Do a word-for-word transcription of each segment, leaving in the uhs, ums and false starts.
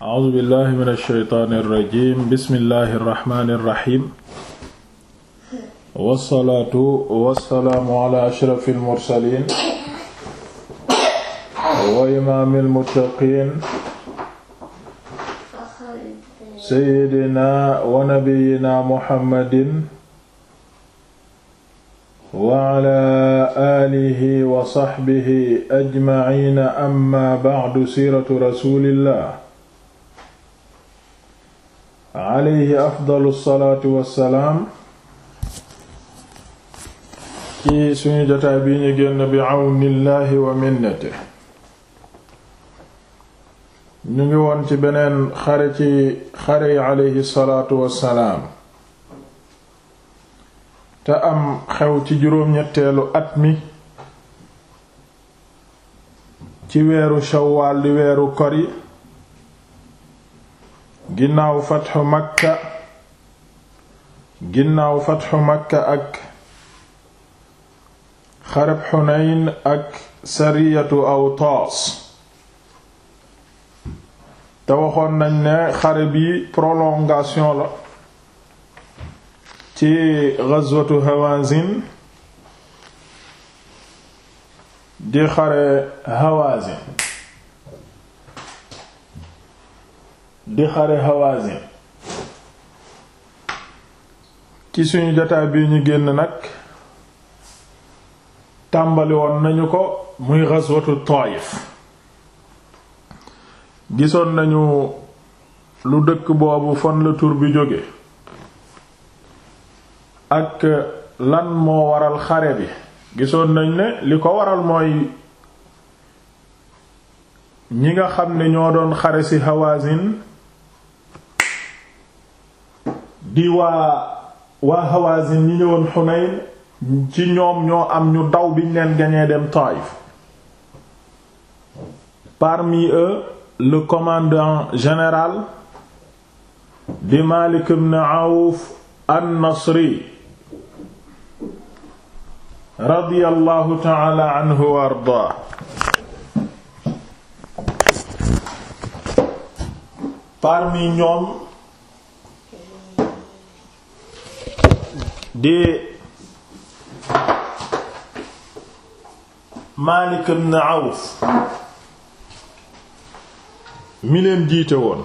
A'uuzu billahi mina shaytaani rajiim bismillahi rahmaani rahiim. Wassalaatu wassalaamu ala ashrafil mursaliin wa imaamil muttaqiin sayyidinaa wa nabiyyinaa Muhammadin wa ala aalihi wa sahbihi ajma'iin. Amma ba'du, siiratu rasuulillah alayhi afdalu salaatu wassalaam. ci suñu jotaay bi ñu génn bi awnillahi wa minnatihi ñu ngi woon ci beneen xare ci xare yi alayhi salaatu wassalaam te am xew ci juróom-ñetteelu at mi ci weeru shawwal di weeru kori ginnaaw fatxu makka ginnaaw fatxu makka ak xareb xunayn ak sariyatu awtaas. te waxoon nañ ne xare bi prolongation la ci ghazwatu hawazin di xare hawazin di xare hawazin ci suñu jotaay bi ñu génn nag tàmbali woon nañu ko muy ghazwatu Taayif. gisoon nañu lu dëkk boobu fan la tur bi jóge ak lan moo waral xare bi. gisoon nañ ne li ko waral mooy ñi nga xam ne ñoo doon xare ci Hawazin di waa waa Hawazin ñi ñëwoon Hunayn, ci ñoom ñoo am ñu daw biñ leen gañee dem Taïf. Parmi eux le commandant général di Malik ibn Awf an-Nasri radiyallahu ta'ala anhu wa ardaa. Parmi ñoom di Malik ibn Awf mi leen jiite woon.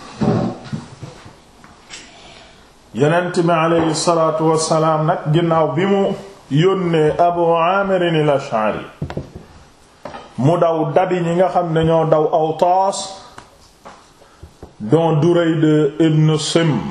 Yonent bi aleyhi salaatu wassalaam nag ginnaaw bi mu yónnee Abu Aamir al-Ash'ari mu daw dabi ñi nga xam ne ñoo daw Awtaas, don Durayd ibn Sim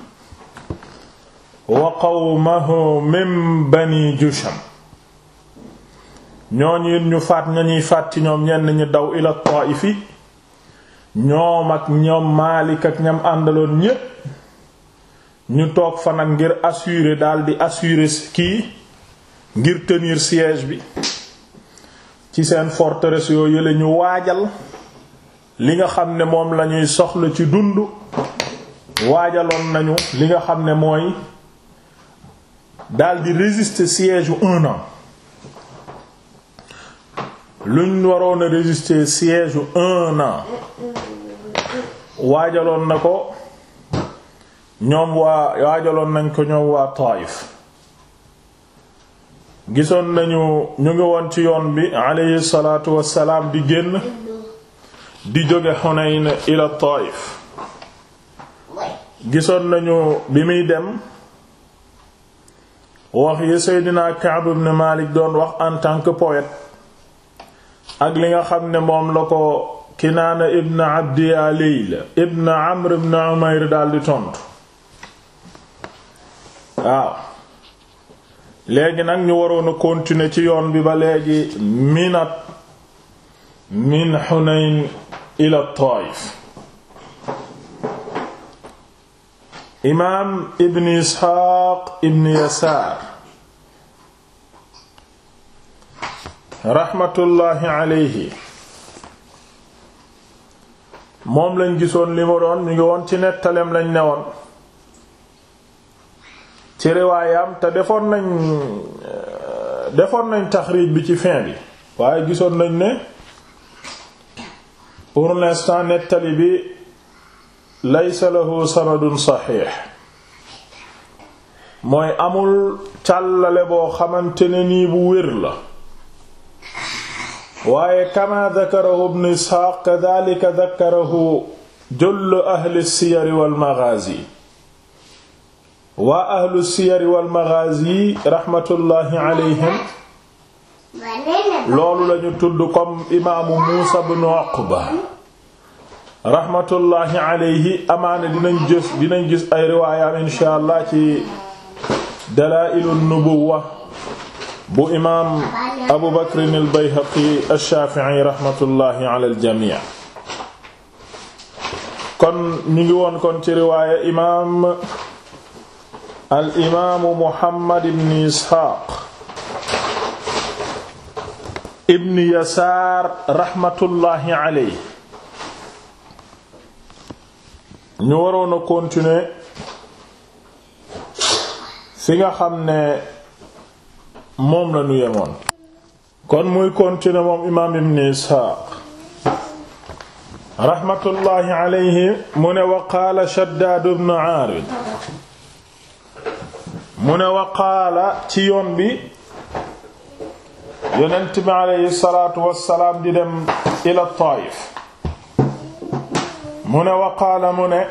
wa qawmahu min Bani Jusham. ñooñu it ñu faat ñañuy faat ci ñoom ñenn ñi daw ila Taa'ifi, ñoom ak ñoom Maalik ak ñam àndaloon ñépp ñu toog fa nag ngir assurer daldi assurer kii ngir tenir siège bi ci seen forteresse yoo yële. ñu waajal li nga xam ne moom lañuy soxla ci dund. waajaloon nañu li nga xam ne mooy daldi résister siège u un an. luñ waroon a résister siège u un an waajaloon na ko ñoom waa waajaloon nañ ko ñoom waa Taayif. gisoon nañu ñu ngi woon ci yoon bi alayhi salaatu wassalaam di génn di jóge Hunayn ila Taayif. gisoon nañu bi muy dem wax yi Seydina Ka'b ibn Malik doon wax en tant que poète, ak li nga xam ne moom la ko Kinaana ibn Abdi Layla ibn Amr ibn Umayr daldi tontu. waaw léegi nag ñu waroon a continuer ci yoon bi ba léegi minat min Hunayn ila Taayif. imaam ibn Isxaaq ibn Yasaar raxmatullaahi alayhi moom lañ gisoon li mu doon ñu ngi woon ci nettaleem lañ newoon ci riwaayam te defoon nañ defoon nañ taxriij bi ci fin bi, waaye gisoon nañ ne pour l'instant nettali bi laysa lahu sanadun saxiix mooy amul càllale boo xamante ne nii bu wér la waaye kama dakarahu ibn Isxaaq kadhalika dakarahu jullu ahli siyar wal maghaazi waa ahlu siyar wal maghaazi raxmatullaahi alayhim loolu lañu tudd comme imaamu Muusa ibn Uqba raxmatullaahi alayhi amaana dinañ gis dinañ gis ay riwaayaam insha allah ci dalaa'ilun nubuwwa bu imaam Abu Bakr al-Bayhaqi ash-Shaafi'i raxmatullaahi ala al-jamii' kon ñu ngi woon kon ci riwaaya imaam al imaamu Muhammad ibn Isxaaq ibn Yasaar raxmatullaahi alayhi ñu waroon a continuer fi nga xam ne moom la ñu yemoon kon muy continuer moom imaam ibn Isxaaq raxmatullaahi alayhi mu ne wa qaala Shaddaad ibn Aarid mu ne wa qaala ci yoon bi yonent bi alayhi salaatu wassalaam di dem ila Taayif mu ne wa qaala mu ne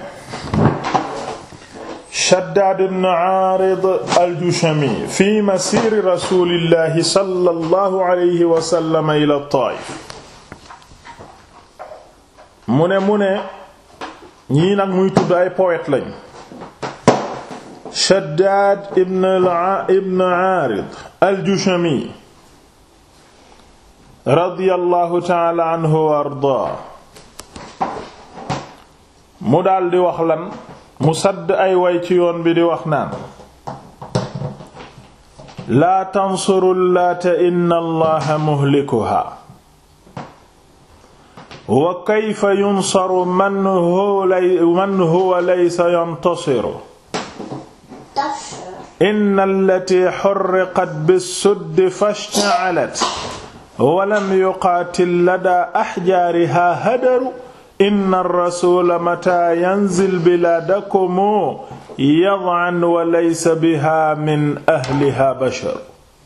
Shaddaad ibn Aarid al-Jushami fi masiiri rasuulillaahi sallallahu alayhi wa sallam ila Taayif mu ne mu ne ñii nag muy tudd ay poète lañ Shaddaad ibn ibn Aarid al-Jushami radiyallahu ta'ala anhu wa ardaa mu daldi wax lan mu sadd ay way ci yoon bi di wax naan laa tansuru Laata inna Allaha muhlikuhaa wa kayfa yunsaru man huwa laysa yantasiru inna allatii hurriqat bis-suddi fashta'alat wa lam yuqaatil ladaa ahjaarihaa hadaru inna ar-rasuula mataa yanzil bilaadakum yad'an wa laysa bihaa min ahlihaa bashar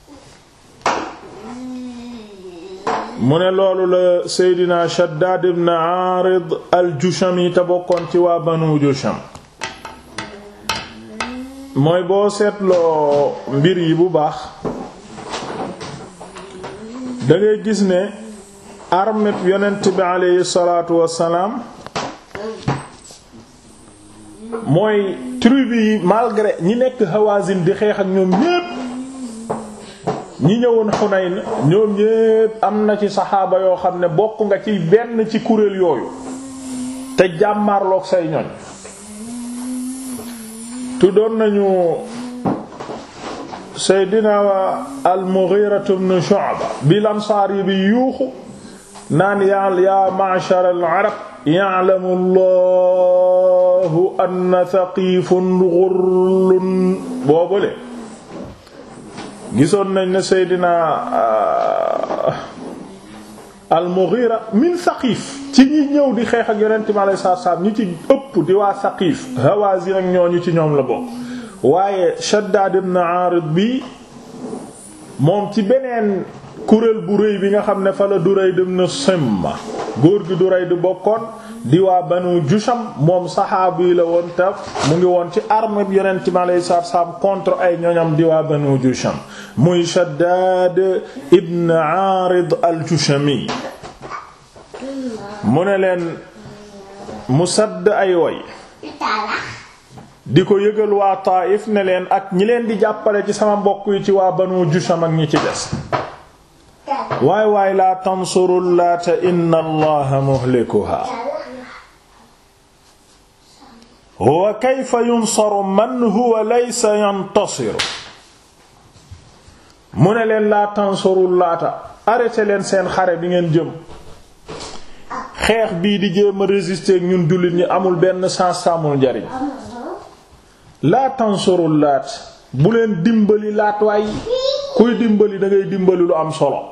mu ne loolu la Seydina Shaddaad ibn Aarid al-Jushami te bokkoon ci waa Banu Jusham mooy boo seetloo mbir yi bu baax dangay gis ne armée yonent bi aleyhi salaatu wassalaam mooy tribu yi malgré ñi nekk Hawazin di xeex ak ñoom ñépp ñi ñëwoon Hunayn ñoom ñépp am na ci saxaaba yoo xam ne bokk nga ci benn ci kuréel yooyu te jàmmarloog say ñoñ tuddoon nañu Seydina al-Mughira ibn Shu'ba bi Ansaari bi yuuxu naan yaa yaa ma'shar al-arab ya'lamu Allahu anna Thaqifun ghurlun boobule gisoon nañ ne Seydina al-Mughira min Thaqif ci ñi ñëw di xeex ak Yonent mi alayhi salaatu salaam ñi ci ëpp di waa Thaqif Hawazin ak ñooñu ci ñoom la bokk waaye Shaddaad ibn Aarid bi moom ci beneen kuréel bu rëy bi nga xam ne fa la Durayd ibn Simma góor gi Durayd bokkoon di waa Banu Jusham moom saxaabi la woon taf mu ngi woon ci armée bi Yonent mi alayhi salaatu salaam contre ay ñoñam di waa Banu Jusham muy Shaddaad ibn Aarid al-Jushami mu ne leen mu sadd ay woy di ko yëgal waa Taayif ne leen ak ñi leen di jàppale ci sama mbokk yi ci waa Banu Jusham ak ñi ci des waay waay laa tansuru Laata inna Allaha muhlikuhaa wa kayfa yunsaru man huwa laysa yantasiru mu ne leen laa tansuru Laata arrêté leen seen xare bi ngeen jëm xeex bii di jéem a résister ak ñun jullit ñi amul benn sens amul njariñ laa tansuru Laat bu leen dimbali Laat waay kuy dimbali da ngay dimbali lu am solo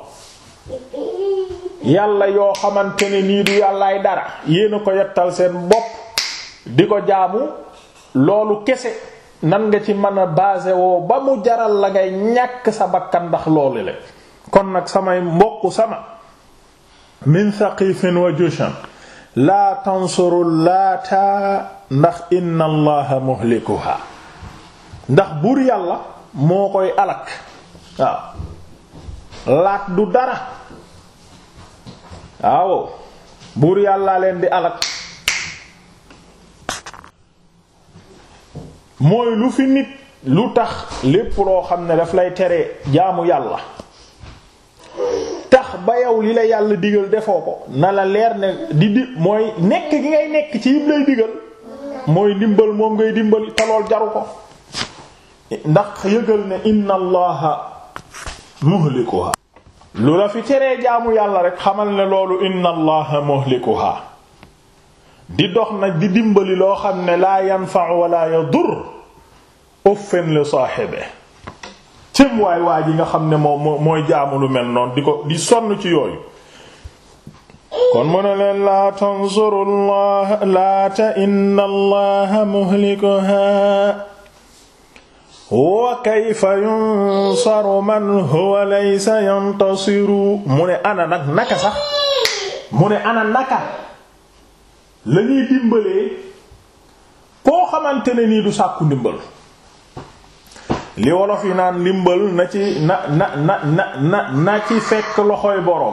yàlla yoo xamante ne nii du yàllaay dara yéen a ko yettal seen bopp di ko jaamu loolu kese nan nga ci mën a basé woo ba mu jaral la ngay ñàkk sa bakkan ndax loolu le kon nag samay mbokk sama min Thaqifin wa Jusham laa tansuru laata ndax inna allaha muhlikuha ndax buur yàlla moo koy alak waaw laat du dara waaw buur yàlla leen di alak mooy lu fi nit lu tax lépp loo xam ne daf lay tere jaamu yàlla tax ba yow li la yàlla digal defoo ko na la leer ne di di mooy nekk gi ngay nekk ci yim lay digal mooy dimbal moom ngay dimbali te lool jaru ko ndax yëgal ne inna allaha muhlikuha lu la fi teree jaamu yàlla rek xamal ne loolu inna allaha muhlikuha di dox nag di dimbali loo xam ne laa yanfa'u wala yadur uffin li saahibi cim waay waa ji nga xam ne moom mooy jaamu lu mel noonu di ko di sonn ci yooyu kon mu ne leen laa tanzuru allah laata inna allaha muhlikuha wa kayfa yunsaru man huwa laysa yantasiru mu ne ana nag naka sax mu ne ana naka la ñuy dimbalee koo xamante ne nii du sàkku ndimbal li wolof yi naan ndimbal na ci na na na na na na ci fekk loxoy boroom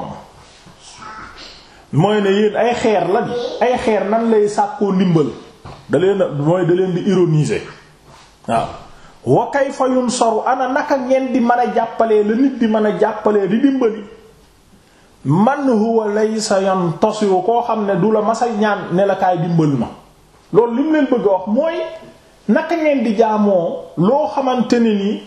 mooy ne yéen ay xeer la ay xeer nan lay sàkkoo ndimbal da leen mooy da leen di ironiser waaw wa kayfa yunsaru ana naka ngeen di mën a jàppalee la nit di mën a jàppalee di dimbali man huwa laysa yantasiru koo xam ne du la masa ñaan ne la kaay dimbal ma loolu li mu leen bëgg a wax mooy naka ngeen di jaamoo loo xamante ne ni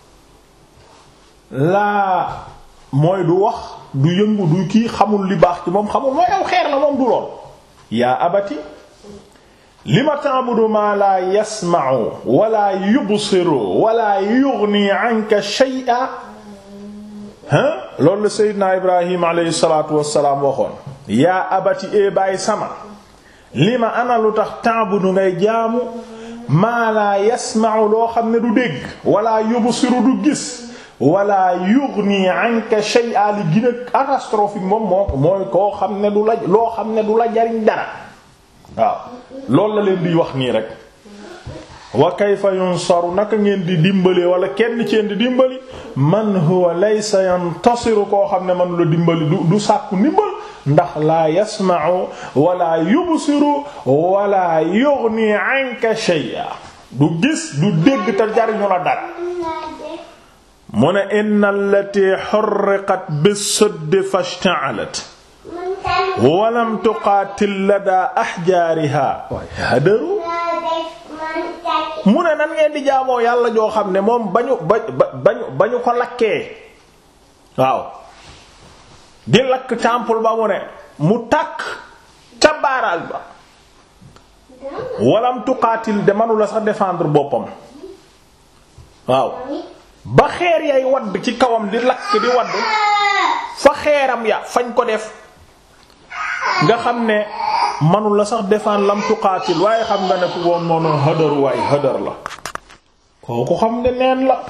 laa mooy du wax du yëngu du kii xamul li baax ci moom xamul mooy aw xeer la moom du lool yaa abati lima ta'budu ma la yasma'u wala yubsiru wala yughni 'anka shay'a ha loolu la Seydina Ibrahim alayhi salaatu wassalaam waxoon yaa abati e baay sama lima ana lu tax ta'budu ngay jaamu maa la yasma'u loo xam ne du dégg wala yubsiru du gis wala yughni 'anka shay'a li gën a catastrophique moom moo mooy koo xam ne du la loo xam ne du la jariñ dara waaw loolu la leen di wax nii rek wa kayfa yunsaru naka ngeen di dimbali wala kenn ci di dimbali man huwa laysa yantasiru koo xam ne man la dimbali du du sàkku ndimbal ndax laa yasma'u wala yubsiru wala yughni 'anka shay'a du gis du dégg te jariñu la dara mu ne inna allati hurriqat bis-sudd fashta'alat walam tuqaatil ladaa ahjaariha hadaru mu ne nan ngeen di jaamoo yàlla joo xam ne moom bañu ba bañu bañu ko lakkee waaw di lakk temple ba mu ne mu tàkk ca baaraal ba walam tuqaatil de manula sax défendre boppam waaw ba xeer yay wadd ci kawam di lakk di wadd fa xeeram ya fañ ko def nga xam ne manul la sax defaan lam tuqaatil waaye xam nga ne ku woon noonu hadar waaye hadar la kooku xam ne neen la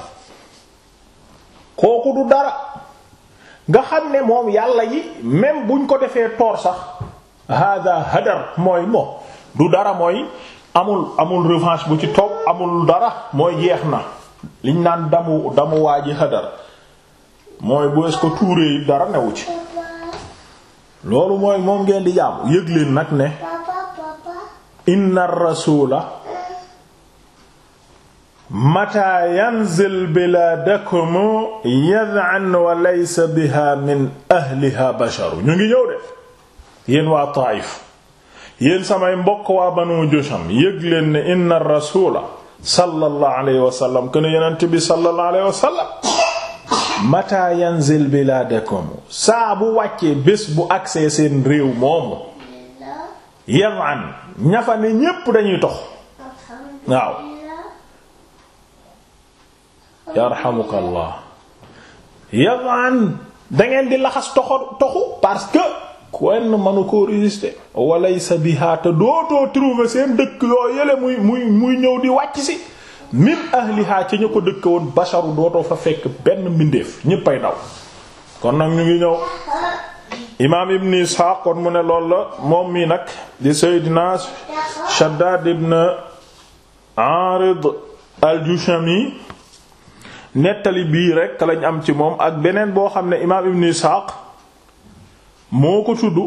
kooku du dara nga xam ne moom yàlla yi même buñ ko defee toor sax hada hadar mooy moo du dara mooy amul amul revanche bu ci toog amul dara mooy jeex na liñ naan damu damu waa ji hadar mooy bu es ko tuuree yi dara newu ci loolu mooy moom ngeen di jaamu yëg leen nag ne inna rasula mata yanzil biladakum yad'an wa laysa biha min ahliha basharu ñu ngi ñëw def yéen waa Taayif yéen samay mbokk waa Banu Jusham yëg leen ne inna rasula sallallahu alayhi wa sallam kon yonent bi sallallahu alayhi wa sallam mata yanzil biladakum saa bu wàccee bés bu agsee seen réew moomu yaman ñafa ne ñépp dañuy tox waaw yarhamukallah yaman dangeen di laxas toxo toxu parce que kenn mënu koo résister walaysa biha te dootoo trouver seen dëkk yoo yële muy muy muy ñëw di wàcc si min ahliha ci ñu ko dëkk woon basharu dootoo fa fekk benn mbindeef ñéppay daw. kon nag ñu ngi ñëw imaam ibn Isxaaq kon mu ne lool la moom mii nag di Seydina Shaddaad ibn Aarid al-Jushami nettali bii rekk lañ am ci moom ak beneen boo xam ne imaam ibn Isxaaq moo ko tudd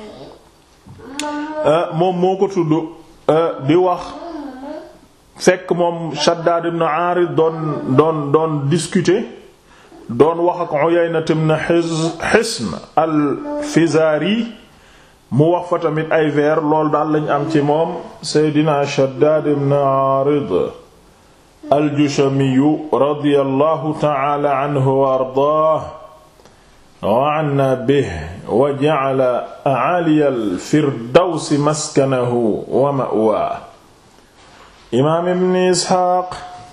moom moo ko tudd di wax fekk moom Shaddaad ibn Aarid doon doon doon discuter doon wax ak Uyayna ibn Hisn al-Fizari mu wax fa tamit ay vers loolu daal lañ am ci moom Seydina Shaddaad ibn Aarid al-Jushami radiyallahu ta'ala anhu wa ardaahu wa anna bihi wa ja'ala a'aaliya al-firdawsi maskanahu wa ma'waahu. imaam ibn Isxaaq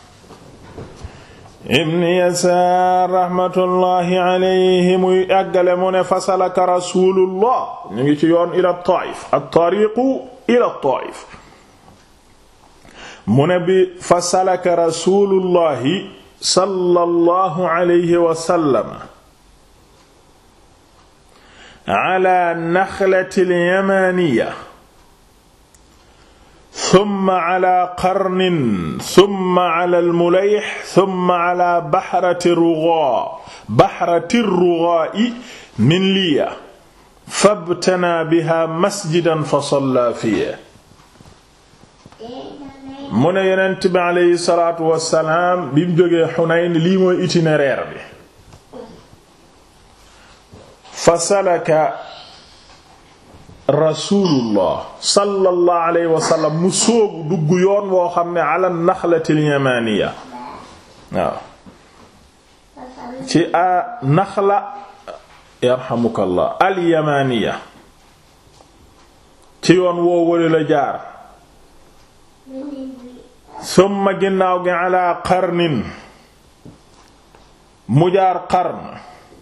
ibn Yasaar rahmatullahi alayhi muy àggale mu ne fasalaka rasuulullah ñu ngi ci yoon ila Taayif at-tariiqu ila Taayif mu ne bi fasalaka rasuulullahi sallallahu alayhi wa sallam ala naxlati al-yamaaniyya summa ala qarnin summa ala al-mulayh summa ala bahrati ar-rughaa bahrati ar-rughaa'i min liya fabtanaa bihaa masjidan fa sallaa fiihi. mu ne Yonent bi aleyhi salaatu wa salaam bi mu jógee Xunayn lii mooy itinéraire bi. fa salaka rasulullah sallallahu alayhi wa sallam mu sóobu dugg yoon woo xam ne ala naxlatil yamaniya waaw ci a naxla yarhamukallah al yamaniya ci yoon woo wële la jaar summa ginnaaw gi ala qarnin mu jaar qarn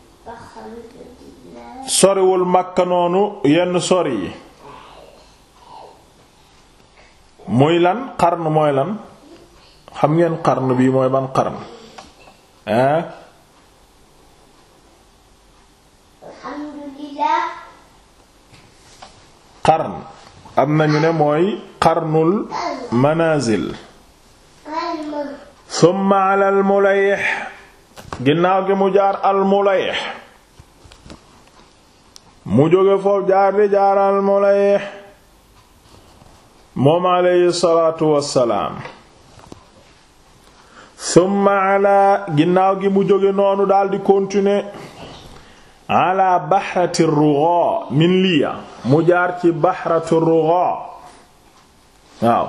soriwul Makka noonu yenn sori yi muy lan qarn mooy lan xam ngeen qarn bii mooy ban qarn ah alhamdulillah qarn am nañu ne mooy qarnul manazil thumma ala al mulayh ginnaaw gi mu jaar al mulayh mu jóge foofu jaar di jaaral Mulayh moom alayhi salaatu wassalaam summa ala ginnaaw gi mu jóge noonu daldi continuer ala bahrati ar-Rughaa min Liya mu jaar ci bahrati ar-Rughaa waaw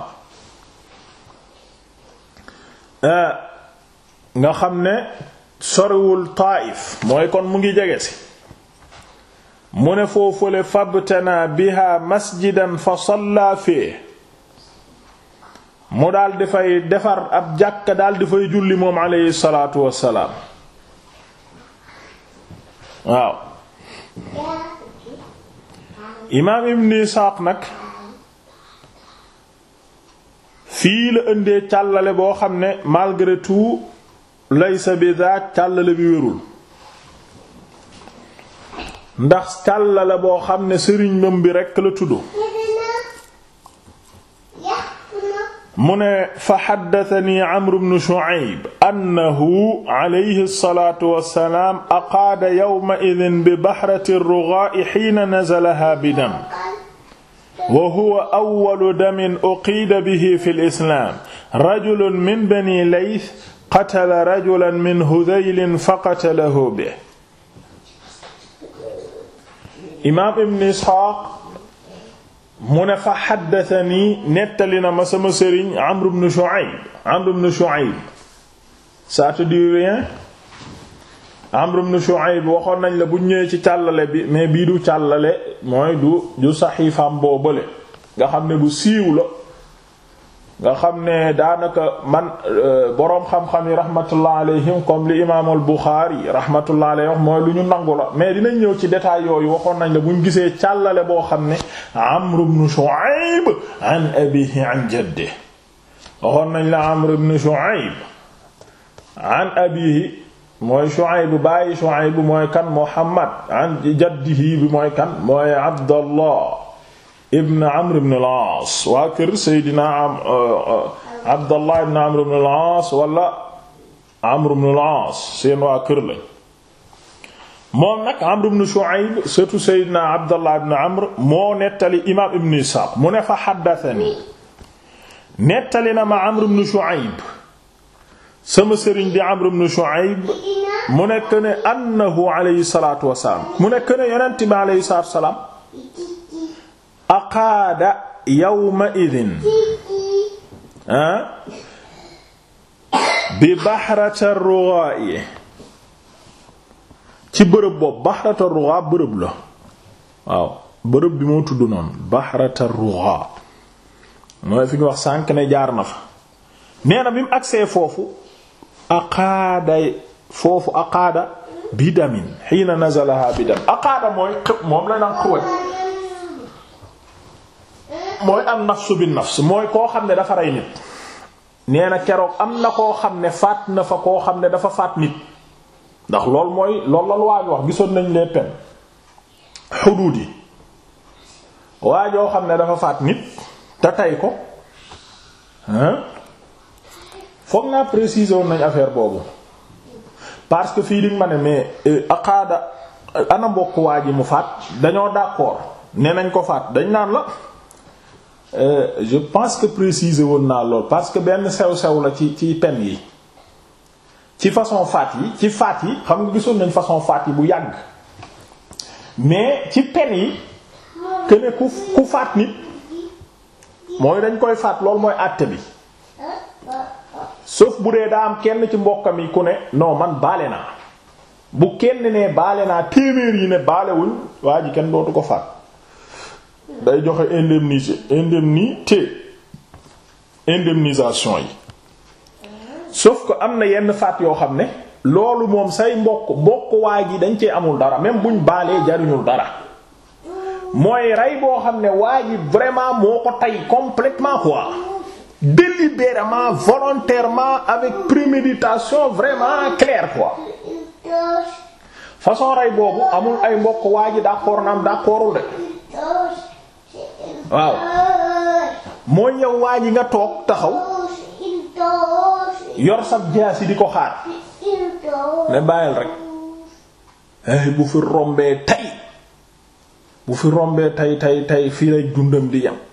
nga xam ne soriwul Taayif mooy kon mu ngi jege si mu ne foofule fabtana biha masjidan fa salla fee mu daal di fay defar ab jàkka daal di fay julli moom alayhi salaatu wassalaam waaw imaam ibn Isaaq nag fii la ëndee càllale boo xam ne malgré tout laysa bi daak càllale bi wérul ndax càllale boo xam ne sëriñ mam bi rekk la tudd mu ne fa xaddatani Amr ibn Shu'ayb annahu alayhi salaatu wassalaam aqaada yawma idin bi bahrati ar-Rughaa hiina nazalahaa bi dam wa huwa awwalu damin uqiida bihi fi al-islaam rajulun min bani Layth qatala rajulan min Hudhayl faqatalahu bihi. imaam ibn Isxaaq mu ne fa xaddatani nettali na ma sama sëriñ Amr ibn Shu'ayb Amr ibn Shu'ayb ça te dit rien Amr ibn Shu'ayb waxoon nañ la bu ñëwee ci càllale bi mais bii du càllale mooy du du saxiifam boobale nga xam ne bu siiw la nga xam ne daanaka man boroom xam-xam yi rahmatullah alayhim comme li imaamul Buxaari rahmatullah alayhi wax mooy lu ñu nangu la mais dinañ ñëw ci détail yooyu waxoon nañ la buñ gisee càllale boo xam ne Amr ibn Shu'ayb an abihi an jaddihi waxoon nañ la Amr ibn Shu'ayb an abihi mooy Shu'ayb bàyyi Shu'ayb mooy kan Muhammad an jaddihi bi mooy kan mooy Abdallah ibn Amr ibn al-As waa kër Seydina Abdallah ibn Amr ibn al-As wala Amr ibn al-As seen waa kër lañ moom nag Amr ibn Shu'ayb surtout Seydina Abdallah ibn Amr moo nettali imaam Ibn Ishaq mu ne fa haddathani nettali na ma Amr ibn Shu'ayb sama sëriñ di Amr ibn Shu'ayb mu nekk ne annahu alayhi salaatu wa salaam mu nekk ne yonent bi alayhi salaatu wa salaam aqaada yawma idin ah bi Bahrata Rugha ci bërëb boobu Bahrata Rugha bërëb la waaw bërëb bi moo tudd noonu Bahrata Rugha mooy fi ñu wax sànk ne jaar na fa nee na bi mu agsee foofu aqaada foofu aqaada bi damin hiina nazalaha bi dam aqaada mooy moom la naan xuwaj mooy an nafsu bin nafs mooy koo xam ne dafa rey nit nee na keroog am na koo xam ne faat na fa koo xam ne dafa faat nit ndax loolu mooy loolu la waa wax gisoon nañ les peines xuduud yi waa joo xam ne dafa faat nit te tey ko hein foog naa préciser woon nañ affaire boobu parce que fii di ma ne mais aqaada ana mbokk waa ji mu faat dañoo d'accord nee nañ ko faat dañ naan la Euh, je pense que préciser woon naa lool parce que benn sew-sew la ci ci pen yi ci façon faat yi ci faat yi xam nga gisoon nañ façon faat yi bu yàgg mais ci pen yi que ne ku ku faat nit mooy dañ koy faat loolu mooy àtte bi sauf bu dee daa am kenn ci mbokkam yi ku ne non man baale naa bu kenn ne baale naa téeméer yi ne baalewuñ waa ji kenn dootu ko faat day joxe indemnité indemnité indemnisation yi sauf que am na yenn faat yoo xam ne loolu moom say mbokk mbokk waa ji dañ cee amul dara même buñ baalee jariñul dara mooy rey boo xam ne waa ji vraiment moo ko tey complètement quoi délibérément volontairement avec préméditation vraiment claire quoi façon rey boobu amul ay mbokk waa ji d'accord na am d'accordul de waaw mooy yow waa ji nga toog taxaw yor sab jaasi di ko xaar ne bàyyil rek ay bu fi rombee tey bu fi rombee tey tey tey fii lay dundam di yam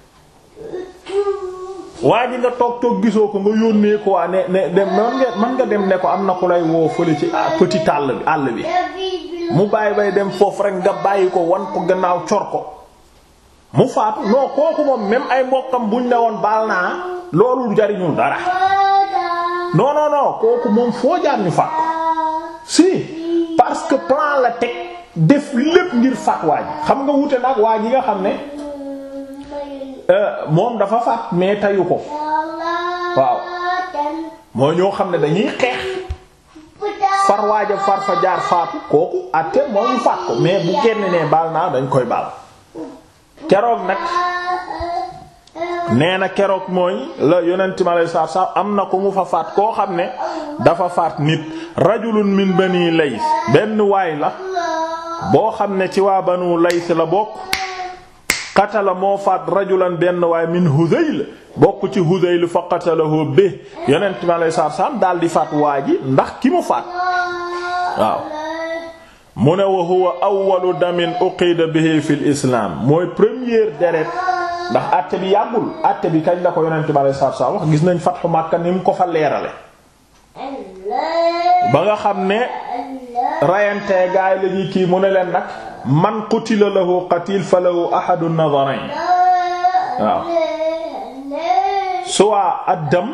waa ji nga toog toog gisoo ko nga yónnee ko waa ne ne dem man nga dem ne ko am na ku lay woo fële ci petit àll bi àll bi mu bàyyi bay dem foofu rek nga bàyyi ko wan ko gannaaw cor ko mu faatu non kooku moom même ay mbokkam buñ ne woon baal naa loolu jariñul dara non non non kooku moom foo jaar ñu faat si parce que plan la teg def lépp ngir faat waa ji xam nga wute nag waa ji nga xam ne moom dafa faat mais tayu ko waaw moo ñoo xam ne dañuy xeex far waaja far fa jaar faatu kooku atte moo ñu faat ko mais bu kenn nee baal naa dañ koy baal keroog nag nee na keroog mooy la yonent mi alayhi salaatu salaam am na ko mu fa faat koo xam ne dafa faat nit rajulun min bani Layth benn waay la boo xam ne ci waa banu Layth la bokk qatala moo faat rajulan benn waay min Hudayl bokk ci Hudayl fa qatalahu bi yonent mi alayhi salaatu salaam daal di faat waa ji ndax ki mu faat waaw mu ne wa huwa awwalu damin uqida bihi fil islam mooy première deret ndax àtte bi yàggul àtte bi kañ la ko yonent bi alayhi salaatu salaam wax gis nañ fatxu Makka ni mu ko fa leerale ba nga xam ne rayantee gaay la ñuy kii mu ne leen nag man qutila lahu qatil fa lahu ahadu nadarayn waaw suwa ad-dam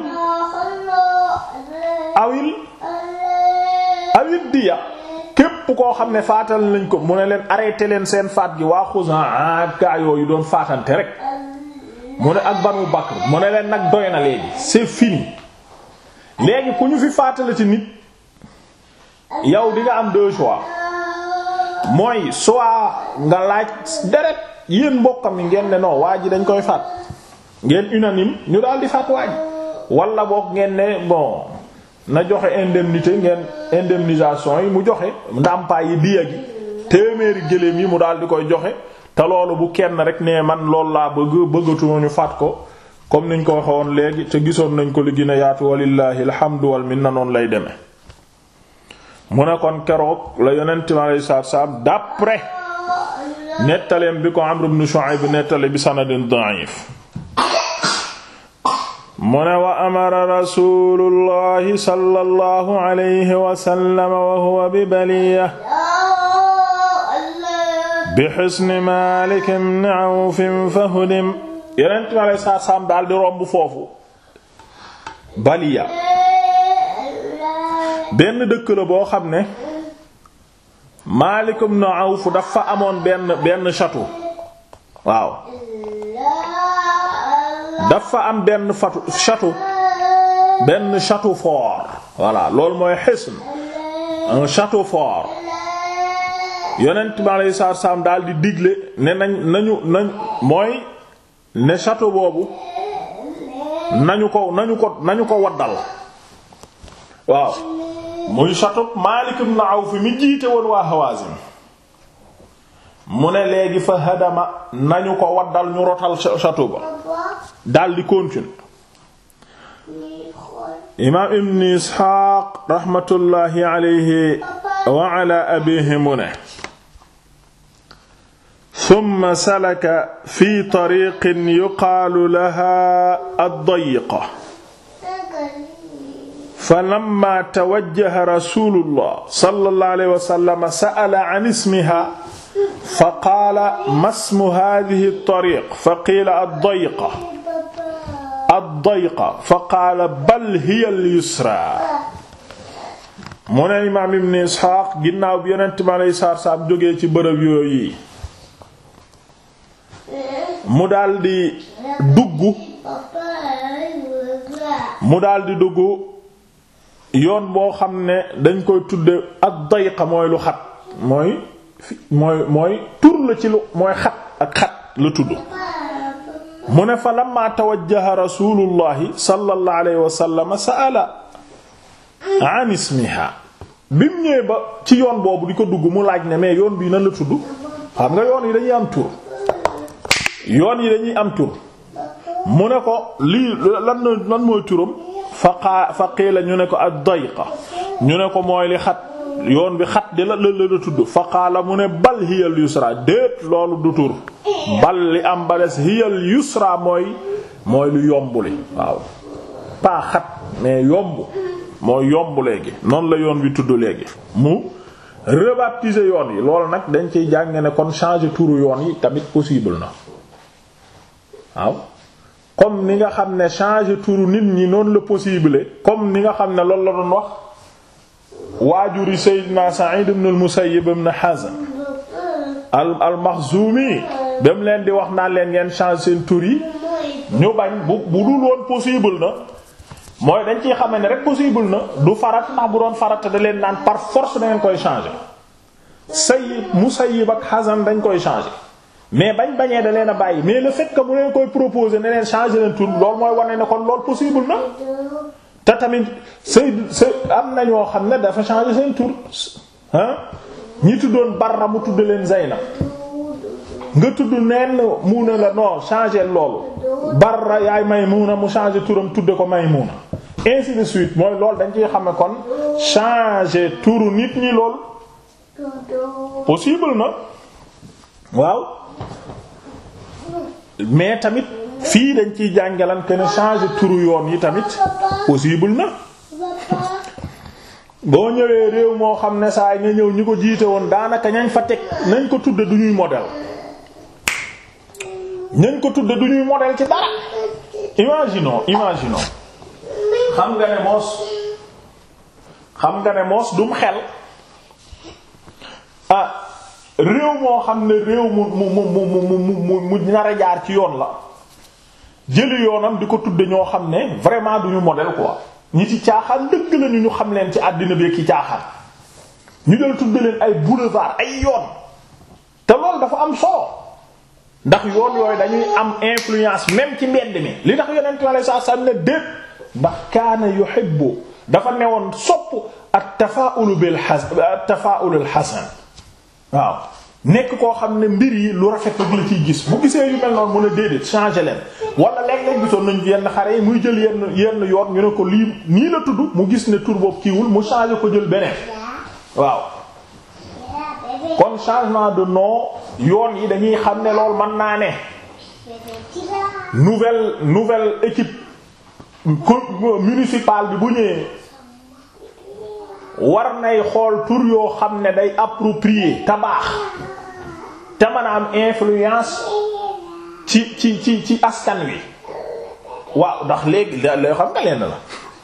awil awil diya képp koo xam ne faatal nañ ko mu ne leen arrêté leen seen faat gi waa Xuzaa gaa yooyu doon faatante rek mu ne ak Banu Bakr mu ne leen nag doy na léegi c'est fini léegi ku ñu fi faatale ci nit yow di nga am deux choix mooy soit nga laaj deret yéen mbokkam yi ngeen ne non waa ji dañ koy faat ngeen unanime ñu daal di faat waa ji wala boog ngeen ne bon na joxe indemnité ngeen indemnisation yi mu joxe ndàmpaay yi diya gi téeméeri gëléem yi mu daal di koy joxe te loolu bu kenn rek ne man loolu laa bëgg bëggatuma ñu faat ko comme niñ ko waxoon léegi te gisoon nañ ko li gën a yaatu walillahi alhamdu wal minna noonu lay demee. mu ne kon keroog la yonent mi alayhi salaatu salaam d'après nettaleem bi ko Amr ibn Shu'ayb nettale bi sanadin da'if mu ne wa amara rasuulullahi sallallahu alayhi wa sallam wa huwa bi Baliyya bi hisni Maalik ibn Awf fa hudim yonent mi alayhi salaatu salaam daal di romb foofu Baliyya benn dëkk la boo xam ne Maalik ibn Awf dafa amoon benn benn château waaw dafa am benn fatu château benn château fort voilà loolu mooy hisn un château fort yonent bi alayhi salaatu salaam daal di digle ne nañ nañu nañ mooy ne château boobu nañu ko nañu ko nañu ko waddal waaw muy château Maalik ibn Awf mi jiite woon waa Hawazin mu ne léegi fa hadama nañu ko waddal ñu rotal château ba daldi continuer imaam ibn Isxaaq raxmatullaahi alayhi wa ala abiihi mu ne summa salaka fi tariiqin yuqaalu lahaa ad-Dayiqa falammaa tawajjaha rasuulullah sallallahu alayhi wa sallam sa'ala an ismihaa faqaala maa ismu haadhihi at-tariiq faqiila ad-Dayiqa ad-Dayiqa faqaala bal hiya al-yusraa mu ne imaam ibn Isxaaq ginnaaw bi Yonent bi alayhi salaatu wa salaam jógee ci bërëb yooyu mu daldi dugg mu daldi dugg yoon boo xam ne dañ koy tudde ad-Dayiqa mooy lu xat mooy mooy mooy tur la ci lu mooy xat ak xat la tudd mu ne fa lamma tawajjaha rasulullahi sallallahu alayhi wa sallam sa'ala an ismiha bi mu ñëwee ba ci yoon boobu di ko dugg mu laaj ne mais yoon bii nan la tudd xam nga yoon yi dañuy am tur yoon yi dañuy am tur mu ne ko lii lan lan mooy turam fa fa qiila ñu ne ko ad-Dayiqa ñu ne ko mooy li xat yoon bi xat di la la la tudd fa qaala mu ne bal hiya al-yusra déet loolu du tur bal li am ba des hiya al-yusra mooy mooy lu yomb li waaw pas xat mais yomb mooy yomb léegi noonu la yoon wi tudd léegi mu rebaptiser yoon yi loolu nag dañ ciy jàng ne kon changer turu yoon yi tamit possible na waaw comme ni nga xam ne changer turu nit ñi noonu la possible comme ni nga xam ne loolu la doon wax waajuri Seydina Sa'id ibn al-Musayyib ibn Hazn al al-Makhzumi dem leen di wax naan leen ngeen changer seen tur yi ñu bañ bu bu dul woon possible na mooy dañ ciy xame ne rek possible na du farat ndax bu doon farat da leen naan par force da ngeen koy changer Sayyid Musayyib ak Hazn dañ koy changer mais bañ bañee da leen a bàyyi mais le fait que mu leen koy proposer ne leen changer leen tur loolu mooy wane ne kon loolu possible na te tamit Sayyid Sayyid am na ñoo xam ne dafa changer seen tur ah ñi tuddoon Barra mu tudd leen Zaynab nga tudd neen mu ne la non changer loolu Barra yaay Maymuna mu changer turam tudde ko Maymuna ainsi de suite mooy loolu dañ ciy xam ne kon changer turu nit ñi lool possible na waaw mais tamit fii dañ ciy jàngalan que ne changer turu yoon yi tamit possible na boo ñëwee réew moo xam ne saa nga ñëw ñi ko jiite woon daanaka ñañ fa teg nañ ko tudde du ñuy modèle ñañ ko tudde du ñuy modèle ci dara imaginons imaginons xam nga ne moos xam nga ne moos dum xel ah réew moo xam ne réew mu mu mu mu mu mu nar a jaar ci yoon la jëli yoonam di ko tudde ñoo xam ne vraiment duñu modèle quoi ñi ci caaxaan dëgg la ñu ñu xam leen ci àddina bi ki caaxaan ñu jël tudde leen ay boulevard ay yoon te loolu dafa am solo ndax yoon yooyu dañuy am influence même ci mbedd mi li tax yonent mi alayhi salaam ne déet ndax kaana yuhibbu dafa newoon sopp at-tafaa'ul bil hasan at-tafaa'ul al hasan waaw nekk koo xam ne mbir yi lu rafet rek la ciy gis bu gisee yu mel noonu mën a déedéet changer leen wala léeg-léeg gisoon nañu yenn xare yi muy jël yenn yenn yoon ñu ne ko lii nii la tudd mu gis ne tur boobu kiiwul mu changer ko jël beneen waaw kon changement de nom yoon yi dañuy xam ne loolu mën naa ne nouvelle nouvelle équipe municipale bi bu ñëwee war nay xool tur yoo xam ne day approprié te baax te mën a am influence ci ci ci ci askan wi waaw ndax léegi lay xam nga leen la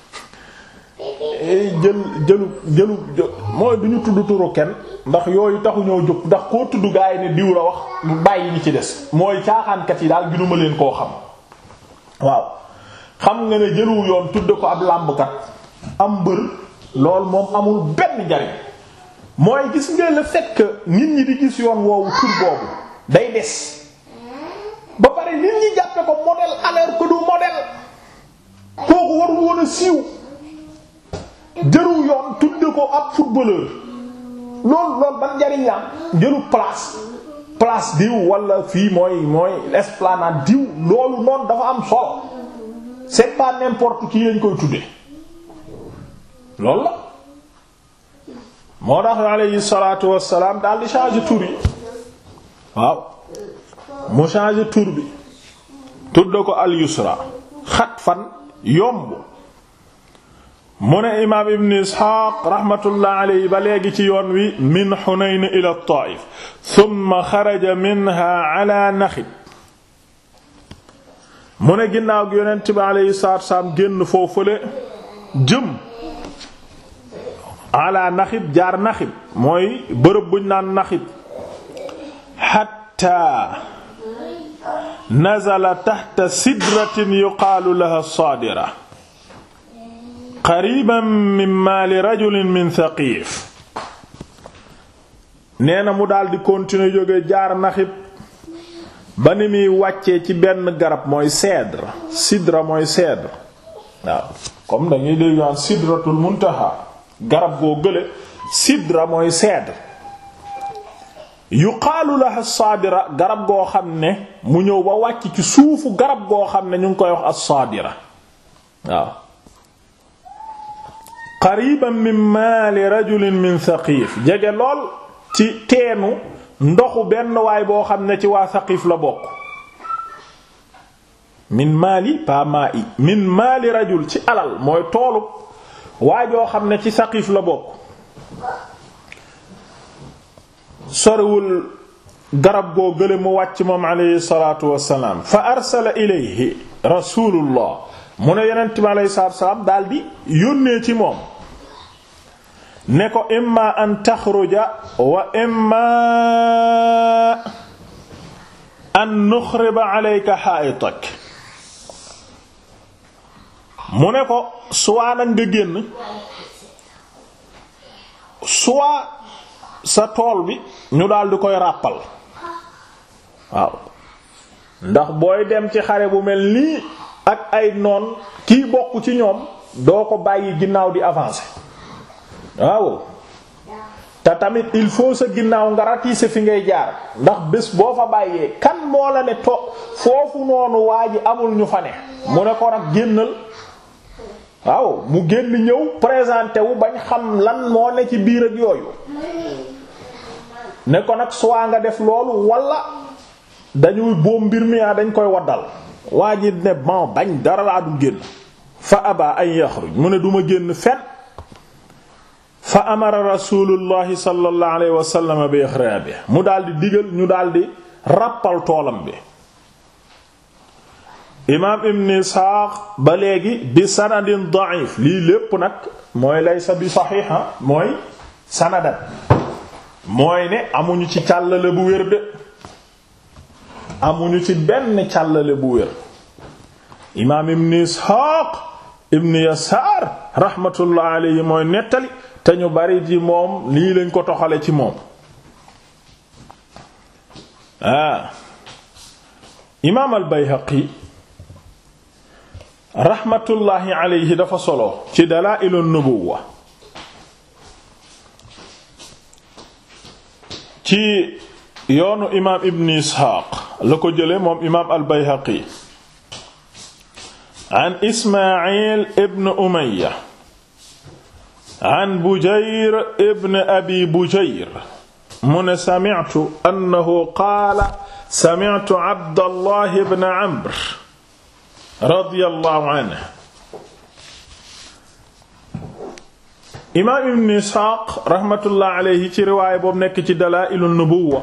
jël jëlu jëlu mooy du ñu tudd turu kenn ndax yooyu taxu ñoo jóg ndax koo tudd gaa yi ne diw la wax mu bàyyi ñi ci des mooy caaxaankat yi daal ginuma leen koo xam waaw xam nga ne jëlu yoon tudd ko ab làmbkat am mbër loolu moom amul benn njariñ mooy gis nga le fait que nit ñi di gis yoon woowu tur boobu day des ba pare nit ñi jàppe ko modèle alors que du modèle kooku warul woon a siiw jëru yoon tudde ko ab footballeur loolu loolu ban njariñ la am jëru place place diw wala fii mooy mooy esplanade diw loolu noonu dafa am solo c'est pas n'importe qui lañ koy tudde loolu la moo tax alayhi salaatu wassalaam daal di changer tur yi waaw mu changer tur bi tudd ko al yusra xat fan yomb mu ne imaam ibn isxaaq rahmatullah alayhi ba léegi ci yoon wi min xunayn ila taif thumma xaraja minha ala naxib mu ne ginnaaw gi yonent bi alayhi salaatu wassalaam génn foofule jëm ala naxib jaar naxib mooy bërëb buñ naan naxib hatta nazala tahta sidratin yuqaalu laha saadira qariban min maali rajulin min Thaqif nee na mu daldi continuer jóge jaar naxib ba ni muy wàccee ci benn garab mooy cèdre sidra mooy cèdre waaw comme dañuy dégg naan sidratul muntaha garab goo gële sidra mooy cèdre yuqaalu laha saadira garab goo xam ne mu ñëw ba wàcc ci suufu garab goo xam ne ñu ngi koy wax as-saadira waaw qariban min maali rajulin min Thaqif jege lool ci teenu ndoxu benn waay boo xam ne ci waa Thaqif la bokk min maali pa maa i min maali rajul ci alal mooy toolu waa joo xam ne ci Thaqif la bokk sorewul garab goo gële mu wàcc moom alayhi salaatu wassalaam fa arsala ilayhi rasulullah mu ne yonent bi alayhi salaatu wassalaam daldi yónnee ci moom ne ko imma an taxruja wa imma an nuxriba alayka ha'itak mu ne ko soit nag nga génn soit sa tool bi ñu daal di koy ràppal waaw ndax booy dem ci xare bu mel nii ak ay noon kiy bokk ci ñoom doo ko bàyyi ginnaaw di avancer waaw te tamit il faut sa ginnaaw nga ratisser fi ngay jaar ndax bés boo fa bàyyee kan moo la ne to foofu noonu waa ji amul ñu fa ne mu ne ko nag génnal waaw mu génn ñëw présenté wu bañ xam lan moo ne ci biir ak yooyu ne ko nag soit nga def loolu wala dañuy boom mbir mi dañ koy waddal waa ji ne bon bañ dara laa dul génn fa aba ay yaxruj mu ne duma génn fen fa amara rasulullahi sallallahu alayhi wa sallam bi ixraabi mu daldi digal ñu daldi ràppal toolam bi imaam ibn Isxaaq ba léegi bi sanadin da'if lii lépp nag mooy laysa bi saxiixa mooy sanadan mooy ne amuñu ci càllale bu wér de amuñu ci benn càllale bu wér imaam ibn Isxaaq ibn Yasaar rahmatullah alayhi mooy nettali te ñu bari ci moom lii lañ ko toxale ci moom ah imaam al-Bayhaqi rahmatullahi alayhi dafa solo ci Dalaa'ilun Nubuwwa ci yoonu imaam ibn Isxaaq la ko jële moom imaam al-Bayhaqi an Ismaa'il ibn Umayya an Bujayr ibn Abi Bujayr mu ne sami'tu annahu qaala sami'tu Abdallah ibn Amr radiyallahu anhu. imaam ibn Isxaaq rahmatullah alayhi ci riwaaya boobu nekk ci Dalaa'ilun Nubuwwa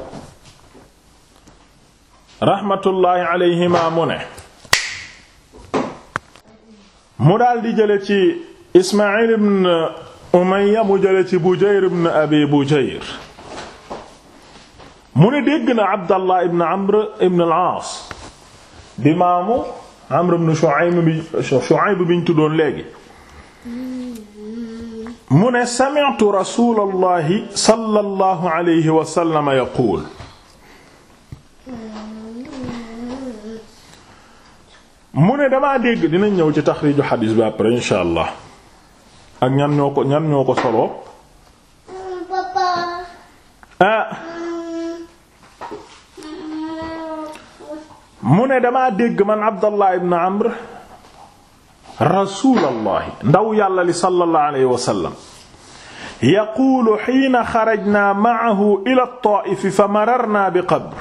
rahmatullahi alayhima mu ne mu daal di jële ci Ismaa'il ibn Umayya mu jële ci Bujayr ibn Abi Bujayr mu ne dégg na Abdallah ibn Amr ibn al-Aas di maamu Amr ibn Shu'ayb bi Shu'ayb biñ tuddoon léegi mu ne sami'tu Rasuulallahi sallallahu alayhi wa sallam yaquul mu ne damaa dégg dinañ ñëw ci taxriiju xadiis bi après insha allah ak ñan ñoo ko ñan ñoo ko solo ah mu ne damaa dégg man Abdallah ibn Amr rasuulallahi ndaw yàlla li sallallahu alayhi wa sallam yaquulu hiina xarajnaa ma'ahu ila at-Taa'if fa mararnaa bi qabr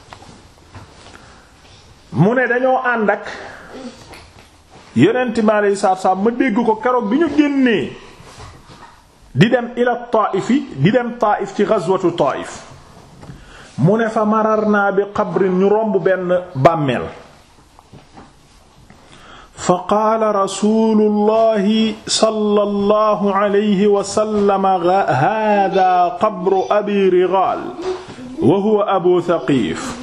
mu ne dañoo ànd ak yonent mi alayhi salaatu salaam ma dégg ko keroog bi ñu génnee di dem ila Taa'if di dem Taa'if ci ghazwatu Taa'if mu ne fa mararnaa bi qabrin ñu romb benn bàmmeel fa qaala rasuulullahi sallallahu alayhi wa sallam haadaa qabru Abi Righaal wa huwa Abu Thaqiif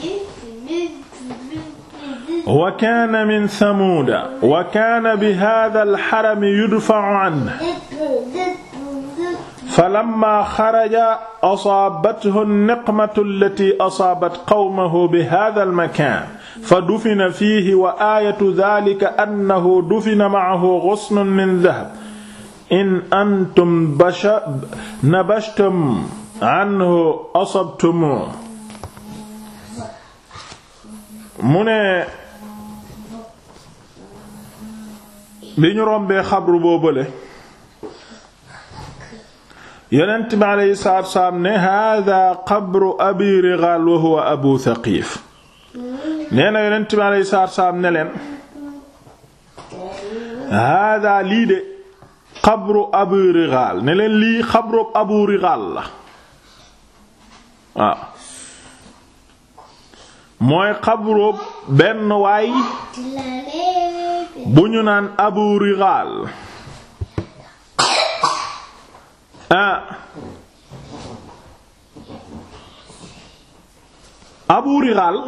wa kaana min Samuuda wa kaana bi haadhal harami yudfa'u anhu falammaa xaraja asaabathu an-niqmatu allatii asaabat qawmahu bi haadhal makaan fadufina fiihi wa aayatu dhaalika annahu dufina ma'ahu ghusnun min dhahab in antum nabashtum anhu asabtumuuhu. mu ne bi ñu rombee xabru boobale yonent bi alayhi salaatu wassalaam ne haadaa qabru Abi Righaal wa huwa Abu Thaqiif nee na yonent bi alayhi salaatu wassalaam ne leen haadaa lii de qabru Abi Righaal ne leen lii xabru Abu Righaal la waaw mooy xabru benn waay bu ñu naan Abu Righaal ah Abu Righaal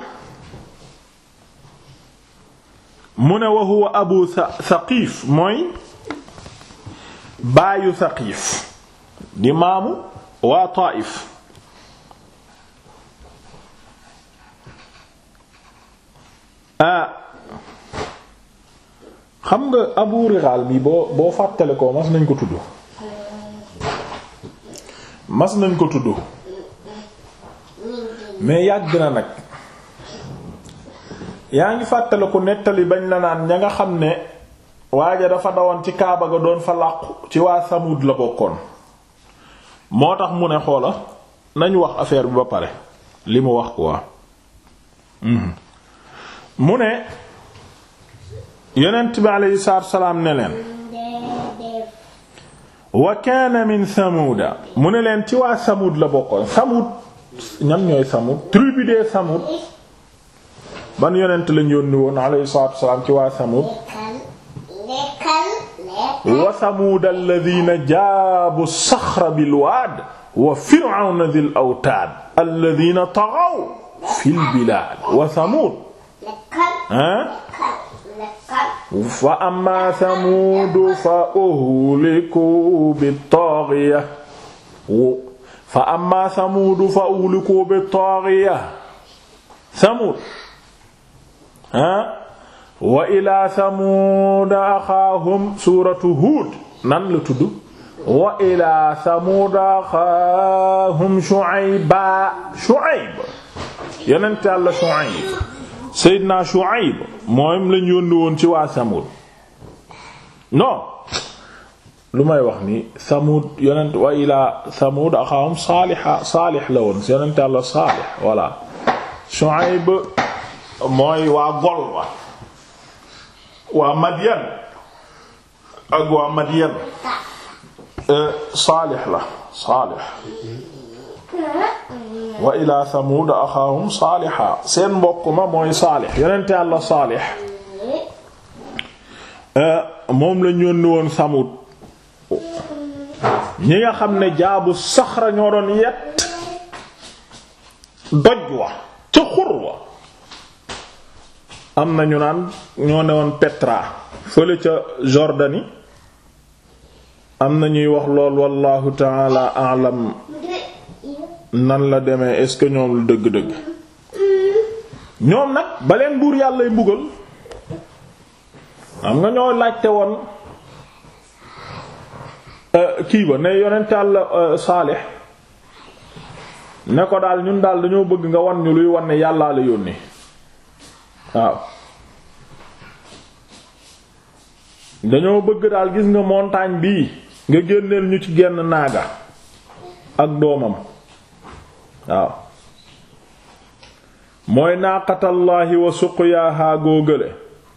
mu ne wa huwa Abu Thaqiif mooy baayu Thaqiif di maamu waa Taa'if ah xam nga Abu Righaal bi boo boo fàttale ko mas nañ ko tudd mas nañ ko tudd mais yàgg na nag yaa ngi fàttale ko nettali bañ la naan ña nga xam ne waaja dafa dawoon ci Kaaba ga doon fa làqu ci waa Samud la bokkoon moo tax mu ne xoola nañu wax affaire bi ba pare li mu wax quoi mu ne yonent bi aleyhi salaatu wasalaam ne leen wa kaana min Samuuda mu ne leen ci waa Samud la bokkoon Samud ñam ñooy Samud tribu de Samud ban yonent lañ yónni woon aleyhi salaatu wasalaam ci waa Samud wa Samuuda alladhiina jaabu as-saxra bil waad wa Fir'awna dhil awtaad alladhiina taghaw fil bilaad wa Samud ah fa amma Samuud fa uhliku bit-taaghiyah fa amma Samuud fa uhliku bit-taaghiyah Samuud ah wa ilaa Samuud axaahum suuratu Huud nan la tudd wa ilaa Samuud axaahum Shu'ayba Shu'ayb yonent Yàlla Shu'ayb Seydina Shu'ayb moom lañ yónni woon ci waa Samuud non lu may wax ni Samuud yonent wa ilaa Samuud axaahum Saalih Saalih la woon yonent Yàlla Saalih voilà Shu'ayb mooy waa Golwa waa Madyan ak waa Madyan Saalih la Saalih wa ilaa Samuud axaahum Saaliha seen mbokk ma mooy Saalih yonent Yàlla Saalih moom lañ yónni woon Samuud ñi nga xam ne jaabu saxra ñoo doon yett doj wa ca xur wa am na ñu naan ñoo ne woon Petra fële ca Jordanie am na ñuy wax lool wallahu ta'ala a'lam nan la demee est-ce que ñoom lu dëgg-dëgg ñoom nag ba leen buur yàllay mbugal am nga ñoo laajte woon kii ba ne yonent Yàlla Saalih ne ko daal ñun daal dañoo bëgg nga wan ñu luy wan ne yàllaa la yónni waaw dañoo bëgg daal gis nga montagne bii nga génneel ñu ci genn naaga ak doomam waaw mooy naaqatallaahi wa suqyaaha góogale